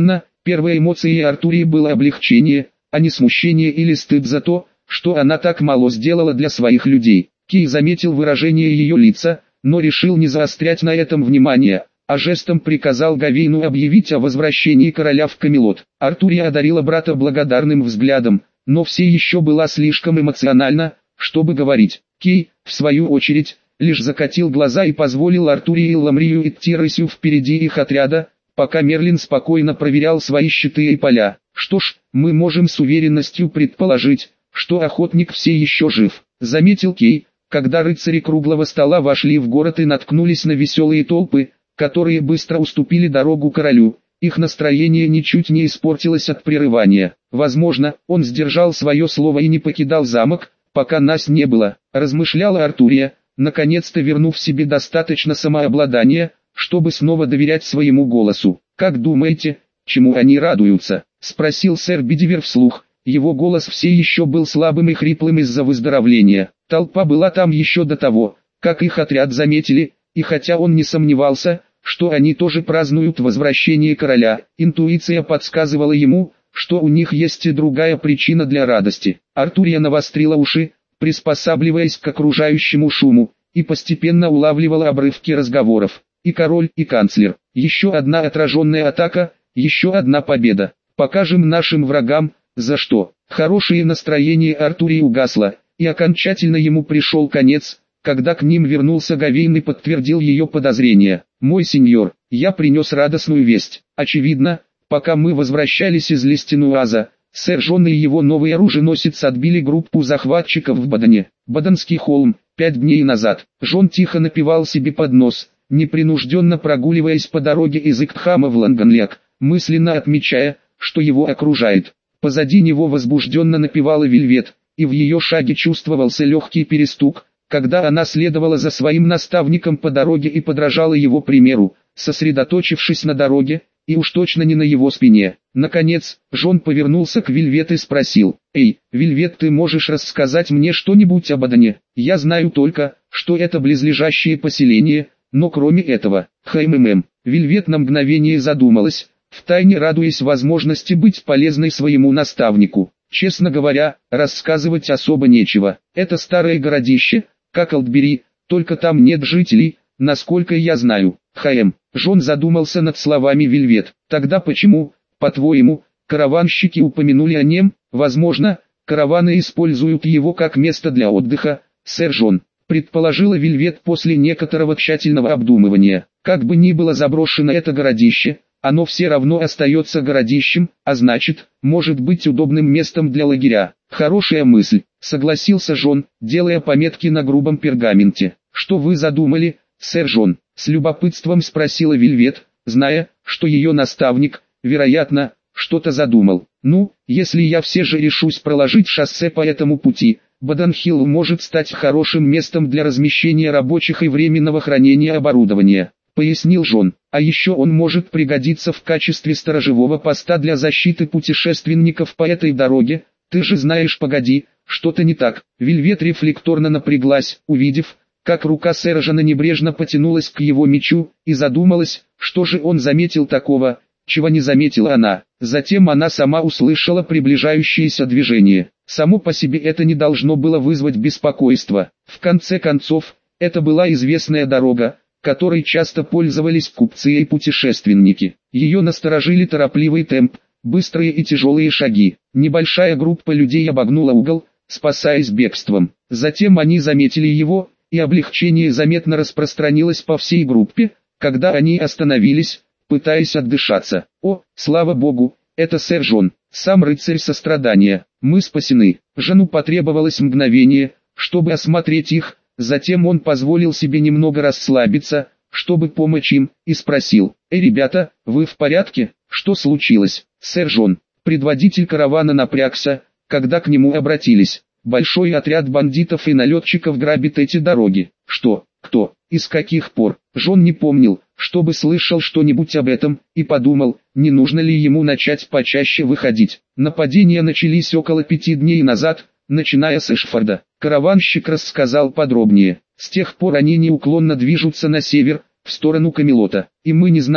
Первой эмоцией Артурии было облегчение, а не смущение или стыд за то, что она так мало сделала для своих людей. Кей заметил выражение ее лица, но решил не заострять на этом внимание, а жестом приказал Гавейну объявить о возвращении короля в Камелот. Артурия одарила брата благодарным взглядом, но все еще была слишком эмоциональна, чтобы говорить. Кей, в свою очередь, лишь закатил глаза и позволил Артурии и Ламрию идти рысью впереди их отряда, пока Мерлин спокойно проверял свои щиты и поля. Что ж, мы можем с уверенностью предположить, что охотник все еще жив, заметил Кей, когда рыцари круглого стола вошли в город и наткнулись на веселые толпы, которые быстро уступили дорогу королю. Их настроение ничуть не испортилось от прерывания. Возможно, он сдержал свое слово и не покидал замок, пока нас не было, размышляла Артурия, наконец-то вернув себе достаточно самообладания, чтобы снова доверять своему голосу. «Как думаете, чему они радуются?» — спросил сэр Бедивер вслух. Его голос все еще был слабым и хриплым из-за выздоровления. Толпа была там еще до того, как их отряд заметили, и хотя он не сомневался, что они тоже празднуют возвращение короля, интуиция подсказывала ему, что у них есть и другая причина для радости. Артурия навострила уши, приспосабливаясь к окружающему шуму, и постепенно улавливала обрывки разговоров. И король, и канцлер. Еще одна отраженная атака, еще одна победа. Покажем нашим врагам, за что. Хорошее настроение Артурии угасло, и окончательно ему пришел конец, когда к ним вернулся Гавейн и подтвердил ее подозрения. «Мой сеньор, я принес радостную весть. Очевидно, пока мы возвращались из Лестенуаза, сэр Жон и его новый оруженосец отбили группу захватчиков в Бадане. Баданский холм, пять дней назад». Жон тихо напевал себе под нос, непринужденно прогуливаясь по дороге из Иктхама в Ланганлек, мысленно отмечая, что его окружает. Позади него возбужденно напевала Вельвет, и в ее шаге чувствовался легкий перестук, когда она следовала за своим наставником по дороге и подражала его примеру, сосредоточившись на дороге, и уж точно не на его спине. Наконец, Жон повернулся к Вельвет и спросил: «Эй, Вельвет, ты можешь рассказать мне что-нибудь об Адане? Я знаю только, что это близлежащее поселение, но кроме этого...» «Хм-хм-хм». Вельвет на мгновение задумалась, втайне радуясь возможности быть полезной своему наставнику. «Честно говоря, рассказывать особо нечего. Это старое городище, как Алтбери, только там нет жителей, насколько я знаю». «Хм». Жон задумался над словами Вельвет. «Тогда почему, по-твоему, караванщики упомянули о нем? Возможно, караваны используют его как место для отдыха, сэр Жон», предположила Вельвет после некоторого тщательного обдумывания. «Как бы ни было заброшено это городище, оно все равно остается городищем, а значит, может быть удобным местом для лагеря». «Хорошая мысль», согласился Жон, делая пометки на грубом пергаменте. «Что вы задумали, сэр Жон?» С любопытством спросила Вельвет, зная, что ее наставник, вероятно, что-то задумал. «Ну, если я все же решусь проложить шоссе по этому пути, Баданхилл может стать хорошим местом для размещения рабочих и временного хранения оборудования», пояснил Жон. «А еще он может пригодиться в качестве сторожевого поста для защиты путешественников по этой дороге. Ты же знаешь, погоди, что-то не так». Вельвет рефлекторно напряглась, увидев, как рука сэра Жона небрежно потянулась к его мечу, и задумалась, что же он заметил такого, чего не заметила она. Затем она сама услышала приближающееся движение. Само по себе это не должно было вызвать беспокойства. В конце концов, это была известная дорога, которой часто пользовались купцы и путешественники. Ее насторожили торопливый темп, быстрые и тяжелые шаги. Небольшая группа людей обогнула угол, спасаясь бегством. Затем они заметили его, и облегчение заметно распространилось по всей группе, когда они остановились, пытаясь отдышаться. «О, слава богу, это сэр Жон, сам рыцарь сострадания. Мы спасены». Жону потребовалось мгновение, чтобы осмотреть их, затем он позволил себе немного расслабиться, чтобы помочь им, и спросил: «Эй, ребята, вы в порядке? Что случилось, сэр Жон?» Предводитель каравана напрягся, когда к нему обратились. «Большой отряд бандитов и налетчиков грабит эти дороги». «Что? Кто? И с каких пор?» Жон не помнил, чтобы слышал что-нибудь об этом, и подумал, не нужно ли ему начать почаще выходить. Нападения начались около пяти дней назад, начиная с Эшфорда. Караванщик рассказал подробнее. С тех пор они неуклонно движутся на север, в сторону Камелота, и мы не знаем,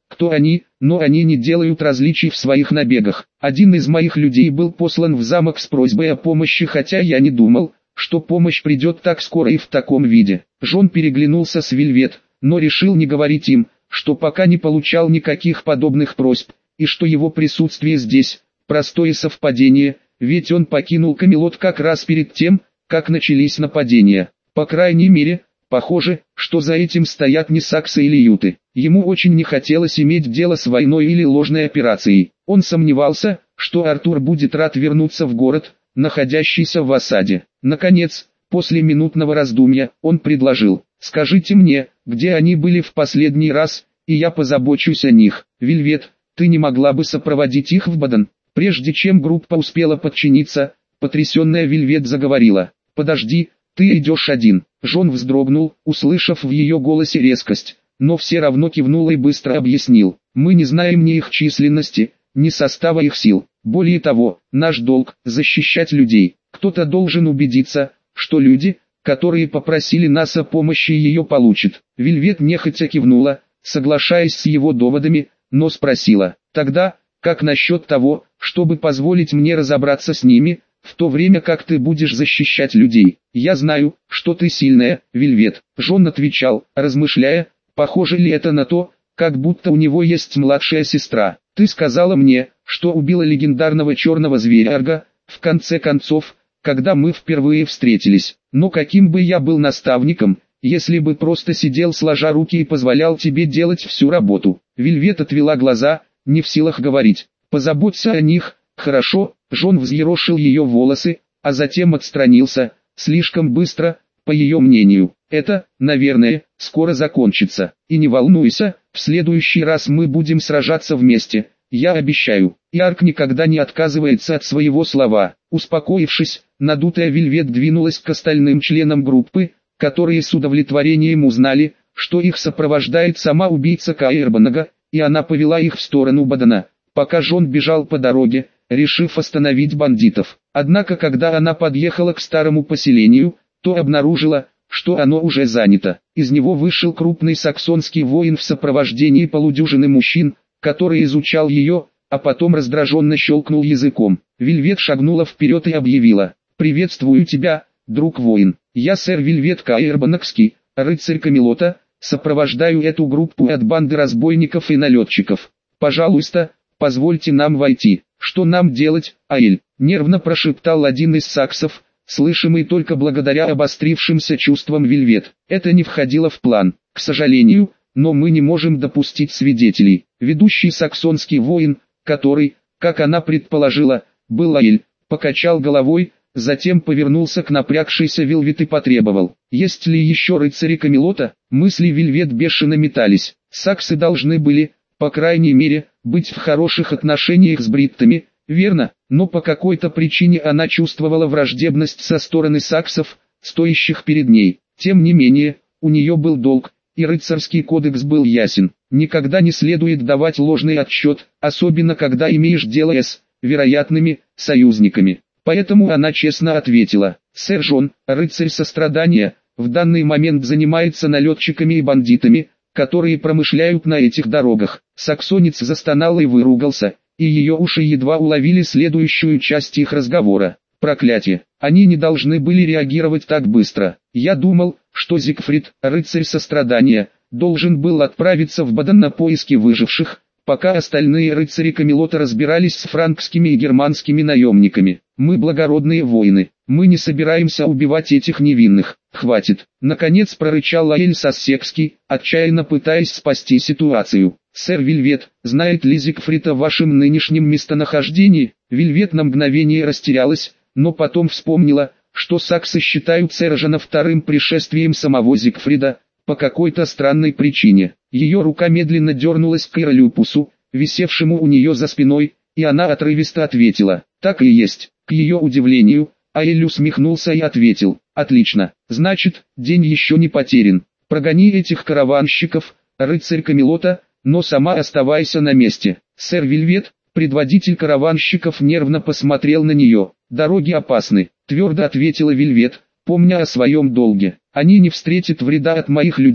кто они, но они не делают различий в своих набегах. Один из моих людей был послан в замок с просьбой о помощи, хотя я не думал, что помощь придет так скоро и в таком виде. Джон переглянулся с Вельвет, но решил не говорить им, что пока не получал никаких подобных просьб, и что его присутствие здесь – простое совпадение, ведь он покинул Камелот как раз перед тем, как начались нападения. По крайней мере, похоже, что за этим стоят не саксы или юты. Ему очень не хотелось иметь дело с войной или ложной операцией. Он сомневался, что Артур будет рад вернуться в город, находящийся в осаде. Наконец, после минутного раздумья, он предложил: «Скажите мне, где они были в последний раз, и я позабочусь о них. Вельвет, ты не могла бы сопроводить их в Баден?» Прежде чем группа успела подчиниться, потрясенная Вельвет заговорила: «Подожди, ты идешь один». Джон вздрогнул, услышав в ее голосе резкость, но все равно кивнул и быстро объяснил: «Мы не знаем ни их численности, ни состава их сил. Более того, наш долг – защищать людей. Кто-то должен убедиться, что люди, которые попросили нас о помощи, ее получат». Вельвет нехотя кивнула, соглашаясь с его доводами, но спросила: «Тогда, как насчет того, чтобы позволить мне разобраться с ними, в то время как ты будешь защищать людей? Я знаю, что ты сильная, Вельвет». Джон отвечал, размышляя, похоже ли это на то, как будто у него есть младшая сестра. «Ты сказала мне, что убила легендарного черного зверя Арга, в конце концов, когда мы впервые встретились. Но каким бы я был наставником, если бы просто сидел сложа руки и позволял тебе делать всю работу?» Вельвет отвела глаза, не в силах говорить. «Позаботься о них, хорошо?» Джон взъерошил ее волосы, а затем отстранился, слишком быстро, по ее мнению. «Это, наверное, скоро закончится. И не волнуйся, в следующий раз мы будем сражаться вместе, я обещаю». И Арк никогда не отказывается от своего слова. Успокоившись, надутая Вельвет двинулась к остальным членам группы, которые с удовлетворением узнали, что их сопровождает сама убийца Каэрбанага, и она повела их в сторону Бадена, пока Джон бежал по дороге, решив остановить бандитов. Однако когда она подъехала к старому поселению, то обнаружила, что оно уже занято. Из него вышел крупный саксонский воин в сопровождении полудюжины мужчин, который изучал ее, а потом раздраженно щелкнул языком. Вельвет шагнула вперед и объявила: «Приветствую тебя, друг воин. Я сэр Вельвет Каэрбанакский, рыцарь Камелота, сопровождаю эту группу от банды разбойников и налетчиков. Пожалуйста, позвольте нам войти». «Что нам делать, Аэль?» — нервно прошептал один из саксов, слышимый только благодаря обострившимся чувствам Вельвет. Это не входило в план. «К сожалению, но мы не можем допустить свидетелей». Ведущий саксонский воин, который, как она предположила, был Аэль, покачал головой, затем повернулся к напрягшейся Вельвет и потребовал: «Есть ли еще рыцари Камелота?» Мысли Вельвет бешено метались. Саксы должны были, по крайней мере, быть в хороших отношениях с бриттами, верно, но по какой-то причине она чувствовала враждебность со стороны саксов, стоящих перед ней. Тем не менее, у нее был долг, и рыцарский кодекс был ясен. Никогда не следует давать ложный отчет, особенно когда имеешь дело с, вероятными, союзниками. Поэтому она честно ответила: «Сэр Джон, рыцарь сострадания, в данный момент занимается налетчиками и бандитами, которые промышляют на этих дорогах». Саксонец застонал и выругался, и ее уши едва уловили следующую часть их разговора. «Проклятие! Они не должны были реагировать так быстро. Я думал, что Зигфрид, рыцарь сострадания, должен был отправиться в Баден на поиски выживших, пока остальные рыцари Камелота разбирались с франкскими и германскими наемниками. Мы благородные воины, мы не собираемся убивать этих невинных. Хватит!» Наконец прорычал Аэль Сассекский, отчаянно пытаясь спасти ситуацию. «Сэр Вельвет, знает ли Зигфрид о вашем нынешнем местонахождении?» Вельвет на мгновение растерялась, но потом вспомнила, что саксы считают сэра Жана вторым пришествием самого Зигфрида, по какой-то странной причине. Ее рука медленно дернулась к иероглифусу, висевшему у нее за спиной, и она отрывисто ответила: «Так и есть». К ее удивлению, Аэль усмехнулся и ответил: «Отлично, значит, день еще не потерян. Прогони этих караванщиков, рыцарь Камелота, но сама оставайся на месте». Сэр Вельвет, предводитель караванщиков, нервно посмотрел на нее. «Дороги опасны», — твердо ответила Вельвет, помня о своем долге. «Они не встретят вреда от моих людей,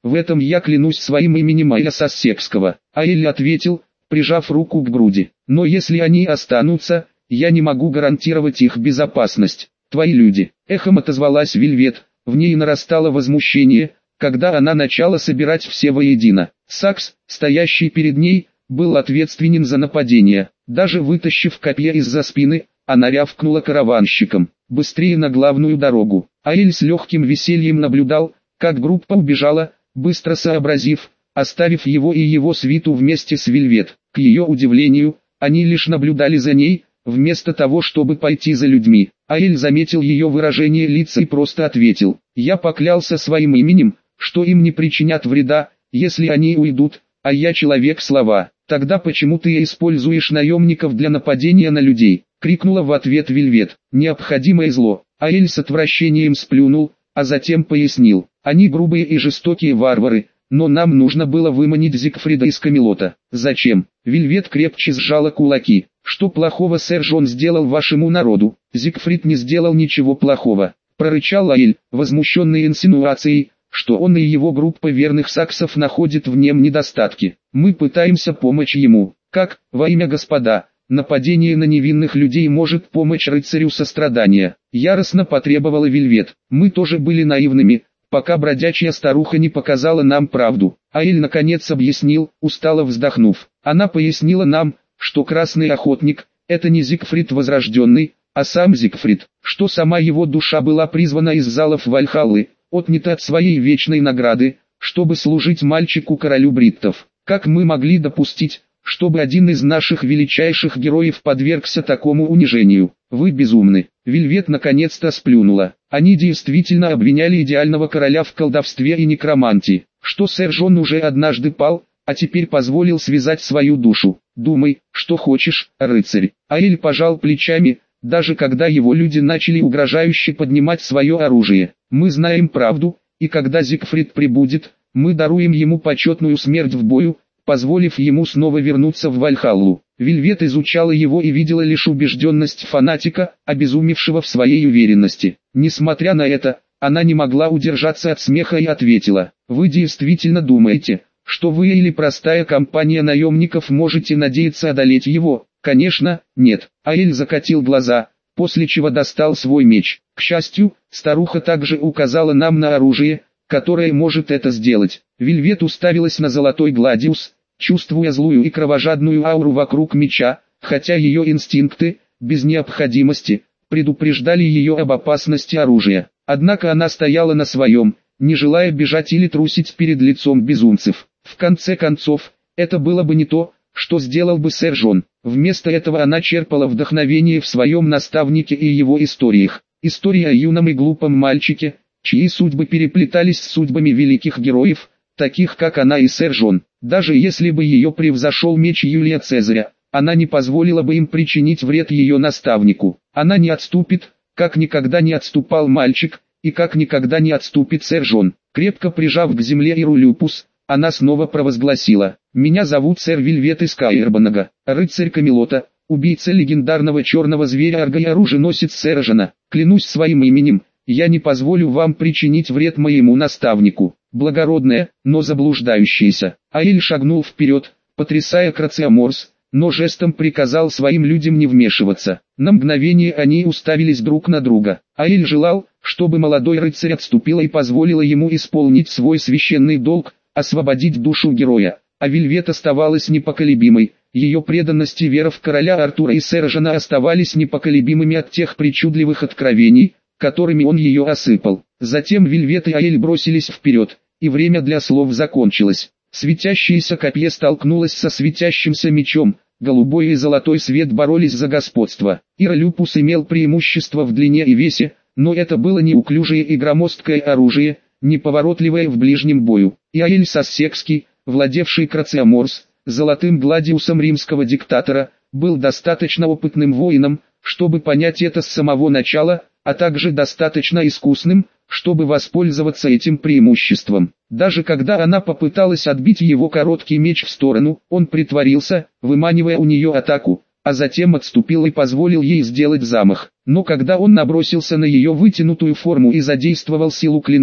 В этом я клянусь своим именем Аэля Сассекского. Аэль ответил, прижав руку к груди. Но если они останутся, я не могу гарантировать их безопасность. Твои люди. Эхом отозвалась Вельвет, в ней нарастало возмущение, когда она начала собирать все воедино. Сакс, стоящий перед ней, был ответственен за нападение. Даже вытащив копье из-за спины, она рявкнула караванщикам: «Быстрее на главную дорогу!» Аэль с легким весельем наблюдал, как группа убежала, быстро сообразив, оставив его и его свиту вместе с Вельвет. К ее удивлению, они лишь наблюдали за ней, вместо того чтобы пойти за людьми. Аэль заметил ее выражение лица и просто ответил: «Я поклялся своим именем, что им не причинят вреда, если они уйдут, а я человек слова». «Тогда почему ты используешь наемников для нападения на людей?» — крикнула в ответ Вельвет. «Необходимое зло». Аэль с отвращением сплюнул, а затем пояснил: «Они грубые и жестокие варвары, но нам нужно было выманить Зигфрида из Камелота». «Зачем?» Вельвет крепче сжала кулаки. «Что плохого сэр Джон сделал вашему народу?» «Зигфрид не сделал ничего плохого», — прорычал Аэль, возмущенный инсинуацией, что он и его группа верных саксов находят в нем недостатки. «Мы пытаемся помочь ему». «Как, во имя Господа, нападение на невинных людей может помочь рыцарю сострадания?» Яростно потребовала Вельвет. «Мы тоже были наивными, пока бродячая старуха не показала нам правду». Аэль наконец объяснил, устало вздохнув. «Она пояснила нам, что Красный Охотник – это не Зигфрид Возрожденный, а сам Зигфрид, что сама его душа была призвана из залов Вальхаллы, отнята от своей вечной награды, чтобы служить мальчику-королю бриттов. Как мы могли допустить, чтобы один из наших величайших героев подвергся такому унижению? Вы безумны». Вельвет наконец-то сплюнула. Они действительно обвиняли идеального короля в колдовстве и некромантии, что сэр Джон уже однажды пал, а теперь позволил связать свою душу. «Думай, что хочешь, рыцарь». Аэль пожал плечами, даже когда его люди начали угрожающе поднимать свое оружие. «Мы знаем правду, и когда Зигфрид прибудет, мы даруем ему почетную смерть в бою, позволив ему снова вернуться в Вальхаллу». Вельвет изучала его и видела лишь убежденность фанатика, обезумевшего в своей уверенности. Несмотря на это, она не могла удержаться от смеха и ответила: «Вы действительно думаете, что вы или простая компания наемников можете надеяться одолеть его?» «Конечно, нет». Аэль закатил глаза, после чего достал свой меч. «К счастью, старуха также указала нам на оружие, которое может это сделать». Вельвет уставилась на золотой гладиус, чувствуя злую и кровожадную ауру вокруг меча, хотя ее инстинкты, без необходимости, предупреждали ее об опасности оружия. Однако она стояла на своем, не желая бежать или трусить перед лицом безумцев. В конце концов, это было бы не то, что сделал бы сэр Джон. Вместо этого она черпала вдохновение в своем наставнике и его историях. История о юном и глупом мальчике, чьи судьбы переплетались с судьбами великих героев, таких как она и сэр Джон. Даже если бы ее превзошел меч Юлия Цезаря, она не позволила бы им причинить вред ее наставнику. Она не отступит, как никогда не отступал мальчик, и как никогда не отступит сэр Джон. Крепко прижав к земле Иру Люпус, она снова провозгласила: «Меня зовут сэр Вельвет из Каирбанага, рыцарь Камелота, убийца легендарного черного зверя Арга и оруженосец сэра Джона. Клянусь своим именем, я не позволю вам причинить вред моему наставнику». Благородная, но заблуждающаяся. Аэль шагнул вперед, потрясая Крациоморс, но жестом приказал своим людям не вмешиваться. На мгновение они уставились друг на друга. Аэль желал, чтобы молодой рыцарь отступил и позволила ему исполнить свой священный долг, освободить душу героя. А Вельвет оставалась непоколебимой. Ее преданность и вера в короля Артура и сэра Джона оставались непоколебимыми от тех причудливых откровений, которыми он ее осыпал. Затем Вельвет и Аэль бросились вперед, и время для слов закончилось. Светящееся копье столкнулось со светящимся мечом, голубой и золотой свет боролись за господство. Ира Люпус имел преимущество в длине и весе, но это было неуклюжее и громоздкое оружие, неповоротливое в ближнем бою. И Аэль Сассекский, владевший Крациоморс, золотым гладиусом римского диктатора, был достаточно опытным воином, чтобы понять это с самого начала, а также достаточно искусным, чтобы воспользоваться этим преимуществом. Даже когда она попыталась отбить его короткий меч в сторону, он притворился, выманивая у нее атаку, а затем отступил и позволил ей сделать замах. Но когда он набросился на ее вытянутую форму и задействовал силу клинка,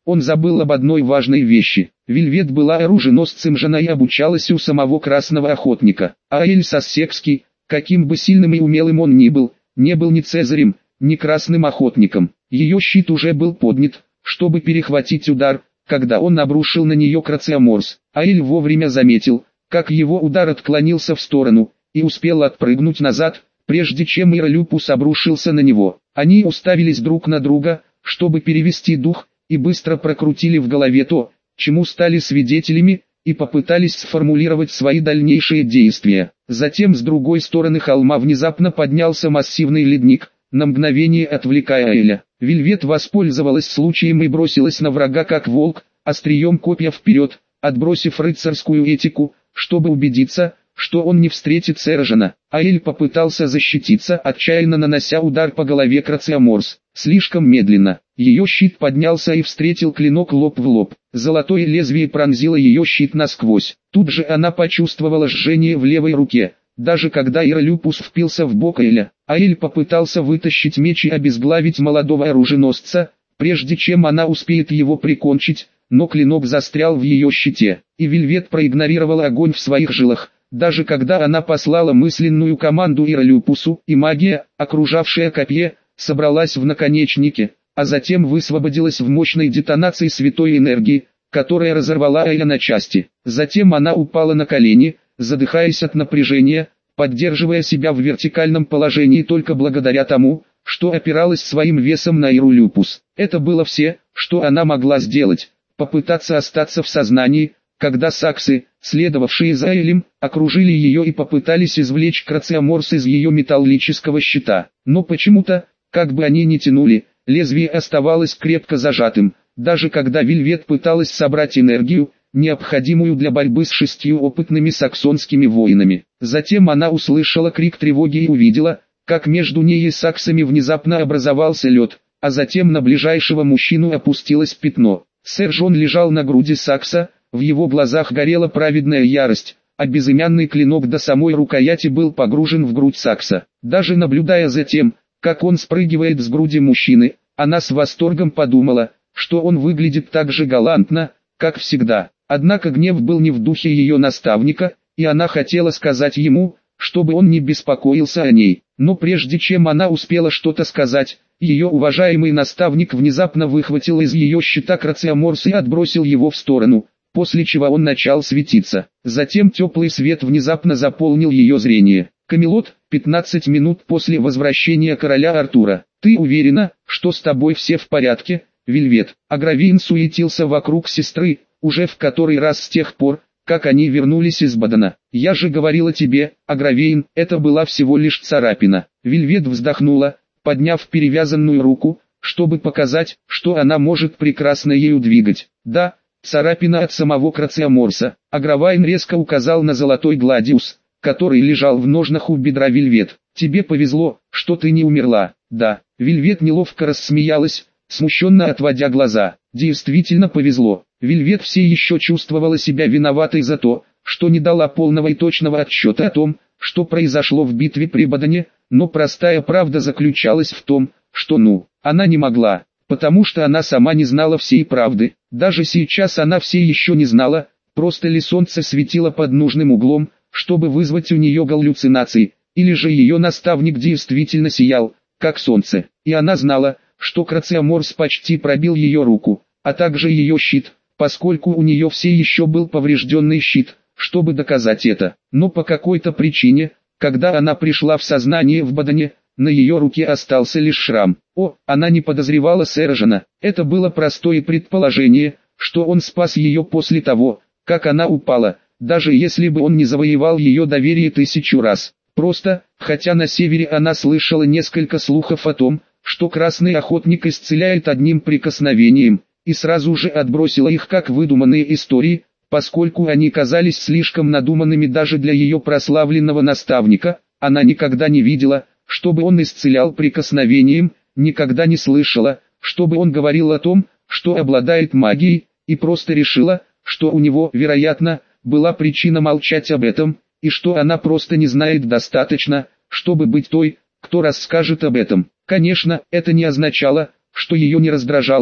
он забыл об одной важной вещи. Вельвет была оруженосцем жена и обучалась у самого Красного Охотника. А Эль Сассекский, каким бы сильным и умелым он ни был, не был ни Цезарем, ни Красным Охотником. Ее щит уже был поднят, чтобы перехватить удар, когда он обрушил на нее Крациоморс. А Эль вовремя заметил, как его удар отклонился в сторону, и успел отпрыгнуть назад, прежде чем Иролюпус обрушился на него. Они уставились друг на друга, чтобы перевести дух, и быстро прокрутили в голове то, чему стали свидетелями, и попытались сформулировать свои дальнейшие действия. Затем с другой стороны холма внезапно поднялся массивный ледник, на мгновение отвлекая Эля. Вельвет воспользовалась случаем и бросилась на врага как волк, острием копья вперед, отбросив рыцарскую этику, чтобы убедиться, что он не встретит Сержана. А Эль попытался защититься, отчаянно нанося удар по голове Крациоморс. Слишком медленно. Ее щит поднялся и встретил клинок лоб в лоб. Золотое лезвие пронзило ее щит насквозь. Тут же она почувствовала жжение в левой руке, даже когда Иролюпус впился в бок Эля. А Эль попытался вытащить меч и обезглавить молодого оруженосца, прежде чем она успеет его прикончить, но клинок застрял в ее щите, и Вельвет проигнорировала огонь в своих жилах, даже когда она послала мысленную команду Иролюпусу, и магия, окружавшая копье, собралась в наконечнике, а затем высвободилась в мощной детонации святой энергии, которая разорвала Эля на части. Затем она упала на колени, задыхаясь от напряжения, поддерживая себя в вертикальном положении только благодаря тому, что опиралась своим весом на Иролюпус. Это было все, что она могла сделать, попытаться остаться в сознании, когда саксы, следовавшие за Элем, окружили ее и попытались извлечь Крациоморс из ее металлического щита. Но почему-то, как бы они ни тянули, лезвие оставалось крепко зажатым, даже когда Вельвет пыталась собрать энергию, необходимую для борьбы с шестью опытными саксонскими воинами. Затем она услышала крик тревоги и увидела, как между ней и саксами внезапно образовался лед, а затем на ближайшего мужчину опустилось пятно. Сержон лежал на груди сакса, в его глазах горела праведная ярость, а безымянный клинок до самой рукояти был погружен в грудь сакса. Даже наблюдая за тем, как он спрыгивает с груди мужчины, она с восторгом подумала, что он выглядит так же галантно, как всегда. Однако гнев был не в духе ее наставника, и она хотела сказать ему, чтобы он не беспокоился о ней. Но прежде чем она успела что-то сказать, ее уважаемый наставник внезапно выхватил из ее щита Крациоморс и отбросил его в сторону, после чего он начал светиться. Затем теплый свет внезапно заполнил ее зрение. Камелот, пятнадцать минут после возвращения короля Артура. «Ты уверена, что с тобой все в порядке, Вельвет?» Агравейн суетился вокруг сестры, уже в который раз с тех пор, как они вернулись из Бадена. «Я же говорила тебе, Агравейн, это была всего лишь царапина». Вельвет вздохнула, подняв перевязанную руку, чтобы показать, что она может прекрасно ею двигать. «Да, царапина от самого Крациоморса». Агравейн резко указал на золотой гладиус, который лежал в ножнах у бедра Вельвет. «Тебе повезло, что ты не умерла». «Да». Вельвет неловко рассмеялась, смущенно отводя глаза. Действительно повезло. Вельвет все еще чувствовала себя виноватой за то, что не дала полного и точного отчета о том, что произошло в битве при Бадене, но простая правда заключалась в том, что ну, она не могла, потому что она сама не знала всей правды. Даже сейчас она все еще не знала, просто ли солнце светило под нужным углом, чтобы вызвать у нее галлюцинации, или же ее наставник действительно сиял, как солнце. И она знала, что Крациоморс почти пробил ее руку, а также ее щит, поскольку у нее все еще был поврежденный щит, чтобы доказать это. Но по какой-то причине, когда она пришла в сознание в Бадене, на ее руке остался лишь шрам. О, она не подозревала Сержана. Это было простое предположение, что он спас ее после того, как она упала, даже если бы он не завоевал ее доверие тысячу раз. Просто, хотя на севере она слышала несколько слухов о том, что Красный Охотник исцеляет одним прикосновением, и сразу же отбросила их как выдуманные истории, поскольку они казались слишком надуманными даже для ее прославленного наставника. Она никогда не видела, чтобы он исцелял прикосновением, никогда не слышала, чтобы он говорил о том, что обладает магией, и просто решила, что у него, вероятно, была причина молчать об этом, и что она просто не знает достаточно, чтобы быть той, кто расскажет об этом. Конечно, это не означало, что ее не раздражало,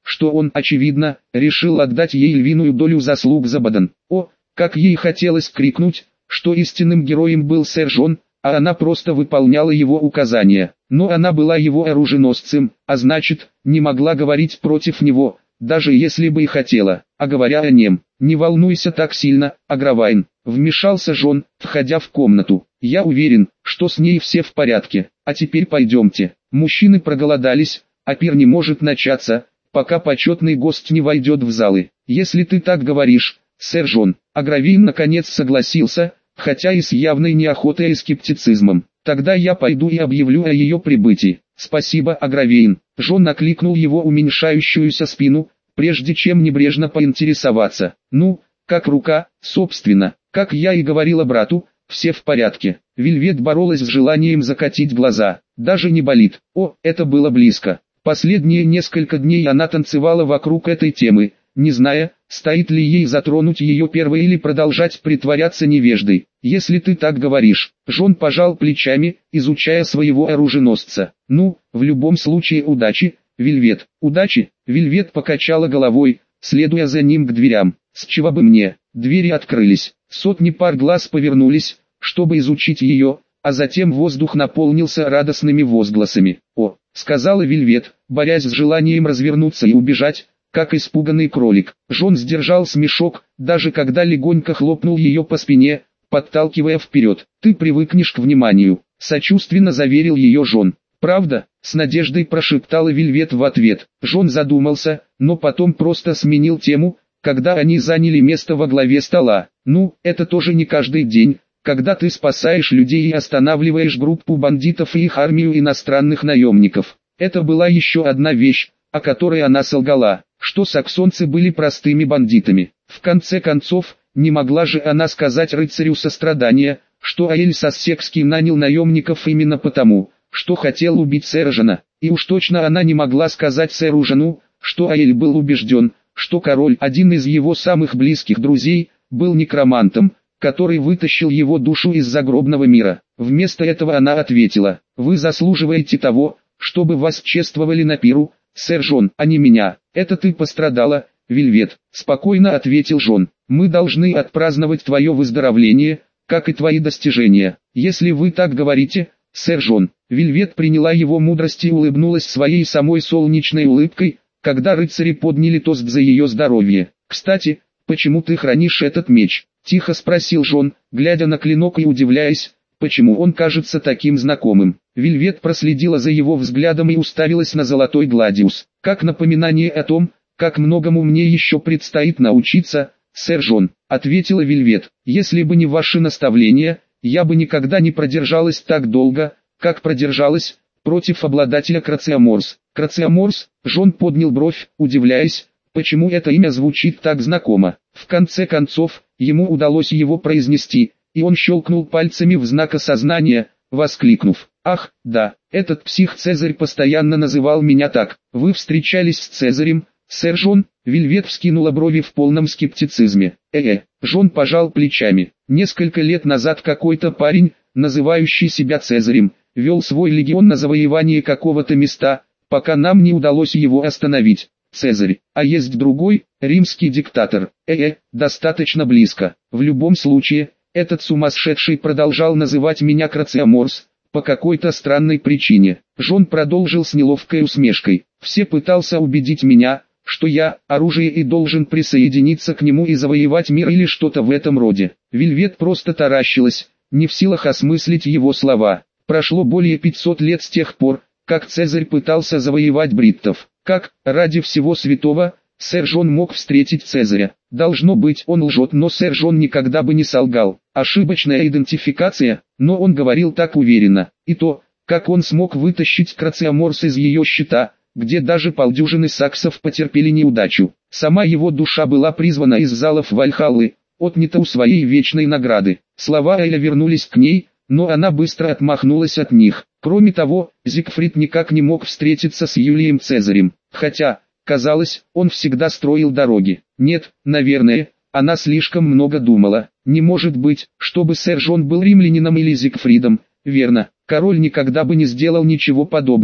что он, очевидно, решил отдать ей львиную долю заслуг за Баден. О, как ей хотелось крикнуть, что истинным героем был сэр Джон, а она просто выполняла его указания. Но она была его оруженосцем, а значит, не могла говорить против него, даже если бы и хотела. А говоря о нем, не волнуйся так сильно, Агравайн, вмешался Джон, входя в комнату. Я уверен, что с ней все в порядке. А теперь пойдемте. Мужчины проголодались, а пир не может начаться, пока почетный гость не войдет в залы. Если ты так говоришь, сэр Джон. Агравайн наконец согласился, хотя и с явной неохотой и скептицизмом. Тогда я пойду и объявлю о ее прибытии. Спасибо, Агравайн. Джон накликнул его уменьшающуюся спину, прежде чем небрежно поинтересоваться. Ну, как рука, собственно, как я и говорила брату, все в порядке. Вельвет боролась с желанием закатить глаза. Даже не болит. О, это было близко. Последние несколько дней она танцевала вокруг этой темы, не зная, стоит ли ей затронуть ее первой или продолжать притворяться невеждой. Если ты так говоришь, Джон пожал плечами, изучая своего оруженосца. Ну, в любом случае удачи, Вельвет. Удачи, Вельвет покачала головой, следуя за ним к дверям. С чего бы мне? Двери открылись. Сотни пар глаз повернулись, чтобы изучить ее, а затем воздух наполнился радостными возгласами. «О», — сказала Вельвет, борясь с желанием развернуться и убежать, как испуганный кролик. Джон сдержал смешок, даже когда легонько хлопнул ее по спине, подталкивая вперед. «Ты привыкнешь к вниманию», — сочувственно заверил ее Джон. «Правда?» — с надеждой прошептала Вельвет в ответ. Джон задумался, но потом просто сменил тему, когда они заняли место во главе стола. «Ну, это тоже не каждый день, когда ты спасаешь людей и останавливаешь группу бандитов и их армию иностранных наемников». Это была еще одна вещь, о которой она солгала, что саксонцы были простыми бандитами. В конце концов, не могла же она сказать рыцарю сострадания, что Аэль Сассекский нанял наемников именно потому, что хотел убить сэра Жана, и уж точно она не могла сказать сэру Жану, что Аэль был убежден, что король, один из его самых близких друзей, был некромантом, который вытащил его душу из загробного мира. Вместо этого она ответила: «Вы заслуживаете того, чтобы вас чествовали на пиру, сэр Джон, а не меня». «Это ты пострадала, Вельвет», — спокойно ответил Джон. «Мы должны отпраздновать твое выздоровление, как и твои достижения. Если вы так говорите, сэр Джон». Вельвет приняла его мудрость и улыбнулась своей самой солнечной улыбкой, когда рыцари подняли тост за ее здоровье. «Кстати, почему ты хранишь этот меч?» — тихо спросил Джон, глядя на клинок и удивляясь, почему он кажется таким знакомым. Вельвет проследила за его взглядом и уставилась на золотой гладиус. «Как напоминание о том, как многому мне еще предстоит научиться, сэр Джон», — ответила Вельвет. «Если бы не ваши наставления, я бы никогда не продержалась так долго, как продержалась, против обладателя Крациоморс». Крациоморс? Джон поднял бровь, удивляясь, почему это имя звучит так знакомо. В конце концов, ему удалось его произнести, и он щелкнул пальцами в знак осознания, воскликнув: «Ах, да, этот псих-цезарь постоянно называл меня так. Вы встречались с Цезарем, сэр Джон?» Вельвет вскинула брови в полном скептицизме. «Э-э», Джон пожал плечами. «Несколько лет назад какой-то парень, называющий себя Цезарем, вел свой легион на завоевание какого-то места, пока нам не удалось его остановить. Цезарь, а есть другой, римский диктатор. Э-э, достаточно близко. В любом случае, этот сумасшедший продолжал называть меня Крациоморс, по какой-то странной причине». Джон продолжил с неловкой усмешкой. «Все пытался убедить меня, что я оружие и должен присоединиться к нему и завоевать мир или что-то в этом роде». Вельвет просто таращилась, не в силах осмыслить его слова. Прошло более пятисот лет с тех пор, как Цезарь пытался завоевать бриттов. Как, ради всего святого, сэр Джон мог встретить Цезаря? Должно быть, он лжет, но сэр Джон никогда бы не солгал. Ошибочная идентификация, но он говорил так уверенно. И то, как он смог вытащить Крациоморс из ее щита, где даже полдюжины саксов потерпели неудачу. Сама его душа была призвана из залов Вальхаллы, отнята у своей вечной награды. Слова Эля вернулись к ней, но она быстро отмахнулась от них. Кроме того, Зигфрид никак не мог встретиться с Юлием Цезарем, хотя, казалось, он всегда строил дороги. Нет, наверное, она слишком много думала. Не может быть, чтобы сэр Джон был римлянином или Зигфридом. Верно, король никогда бы не сделал ничего подобного.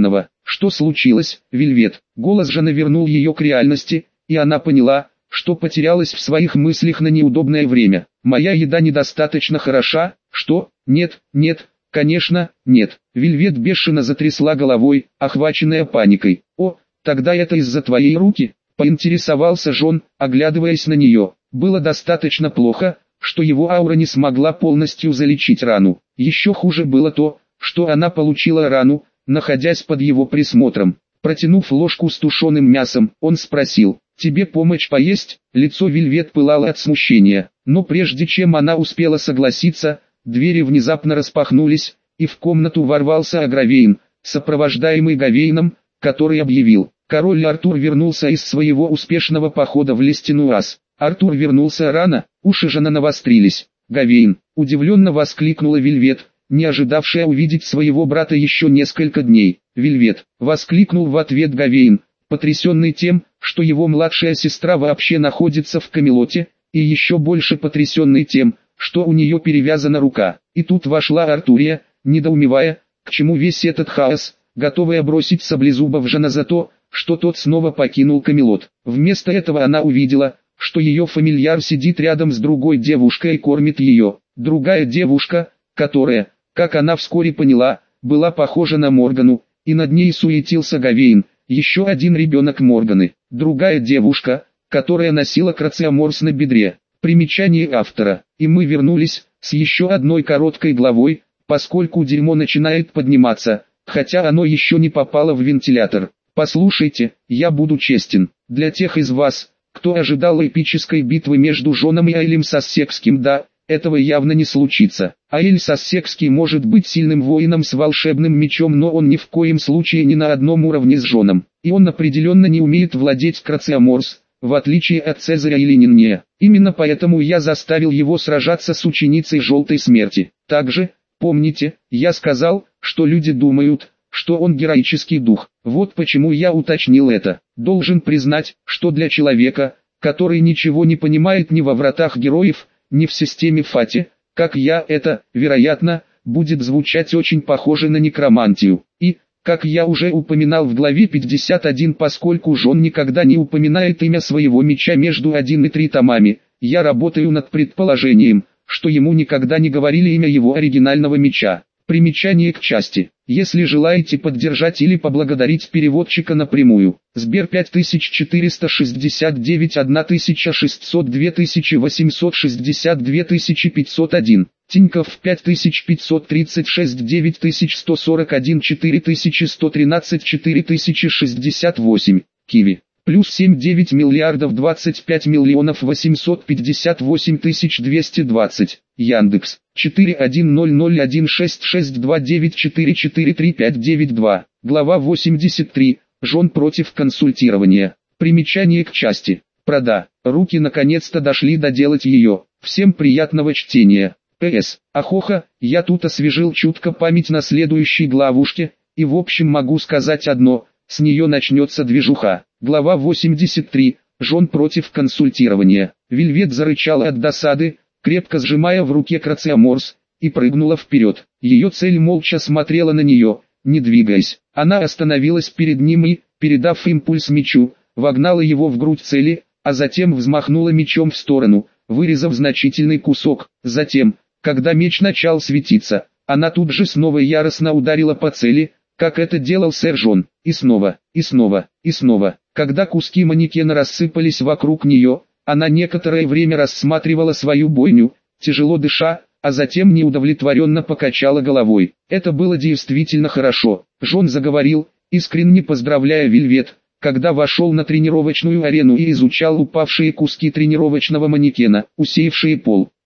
Что случилось, Вельвет? Голос Жана вернул ее к реальности, и она поняла, что потерялась в своих мыслях на неудобное время. Моя еда недостаточно хороша? Что? Нет, нет, конечно, нет. Вельвет бешено затрясла головой, охваченная паникой. О, тогда это из-за твоей руки? Поинтересовался Жон, оглядываясь на нее. Было достаточно плохо, что его аура не смогла полностью залечить рану. Еще хуже было то, что она получила рану, находясь под его присмотром. Протянув ложку с тушеным мясом, он спросил: «Тебе помочь поесть?» Лицо Вельвет пылало от смущения, но прежде чем она успела согласиться, двери внезапно распахнулись, и в комнату ворвался Агравейн, сопровождаемый Гавейном, который объявил: «Король Артур вернулся из своего успешного похода в Лестинуаз». Артур вернулся рано, уши Жана навострились. «Гавейн!» – удивленно воскликнула Вельвет, не ожидавшая увидеть своего брата еще несколько дней. «Вельвет!» – воскликнул в ответ Гавейн, потрясенный тем, что его младшая сестра вообще находится в Камелоте, и еще больше потрясенный тем, что у нее перевязана рука. И тут вошла Артурия, недоумевая, к чему весь этот хаос, готовая бросить саблезубов Жана за то, что тот снова покинул Камелот. Вместо этого она увидела, что ее фамильяр сидит рядом с другой девушкой и кормит ее. Другая девушка, которая, как она вскоре поняла, была похожа на Моргану, и над ней суетился Гавейн, еще один ребенок Морганы. Другая девушка, которая носила крациоморс на бедре. Примечание автора. И мы вернулись, с еще одной короткой главой, поскольку дерьмо начинает подниматься, хотя оно еще не попало в вентилятор. Послушайте, я буду честен, для тех из вас, кто ожидал эпической битвы между Жоном и Аэлем Сассекским, да, этого явно не случится. Аэль Сассекский может быть сильным воином с волшебным мечом, но он ни в коем случае не на одном уровне с Жоном. И он определенно не умеет владеть крациоморс, в отличие от Цезаря или Ниннея. Именно поэтому я заставил его сражаться с ученицей Желтой Смерти. Также, помните, я сказал, что люди думают, что он героический дух. Вот почему я уточнил это. Должен признать, что для человека, который ничего не понимает ни во вратах героев, ни в системе Фати, как я, это, вероятно, будет звучать очень похоже на некромантию. И, как я уже упоминал в главе пятьдесят один, поскольку Жон никогда не упоминает имя своего меча между один и три томами, я работаю над предположением, что ему никогда не говорили имя его оригинального меча. Примечание к части. Если желаете поддержать или поблагодарить переводчика напрямую, Сбер пять тысяч четыреста шестьдесят девять тысяча шестьсот два тысячи восемьсот шестьдесят два тысячи пятьсот один, Тинькофф пять тысяч пятьсот тридцать шесть девять тысяч сто сорок один четыре тысячи сто тринадцать четыре тысячи шестьдесят восемь, Киви. Плюс семь девять миллиардов двадцать пять миллионов восемьсот пятьдесят восемь тысяч двести двадцать. Яндекс. четыре один ноль ноль один шесть шесть два девять четыре четыре три пять девять два. Глава восемьдесят три. Жон против консультирования. Примечание к части. Прода. Руки наконец-то дошли доделать ее. Всем приятного чтения. П С. Ахоха, я тут освежил чутко память на следующей главушке, и в общем могу сказать одно, с нее начнется движуха. Глава восемьдесят три. Жон против консультирования. Вельвет зарычала от досады, крепко сжимая в руке крациоморс, и прыгнула вперед. Ее цель молча смотрела на нее, не двигаясь. Она остановилась перед ним и, передав импульс мечу, вогнала его в грудь цели, а затем взмахнула мечом в сторону, вырезав значительный кусок. Затем, когда меч начал светиться, она тут же снова яростно ударила по цели, как это делал сэр Жон, и снова, и снова, и снова. Когда куски манекена рассыпались вокруг нее, она некоторое время рассматривала свою бойню, тяжело дыша, а затем неудовлетворенно покачала головой. Это было действительно хорошо. Жон заговорил, искренне поздравляя Вельвет, когда вошел на тренировочную арену и изучал упавшие куски тренировочного манекена, усеявшие пол.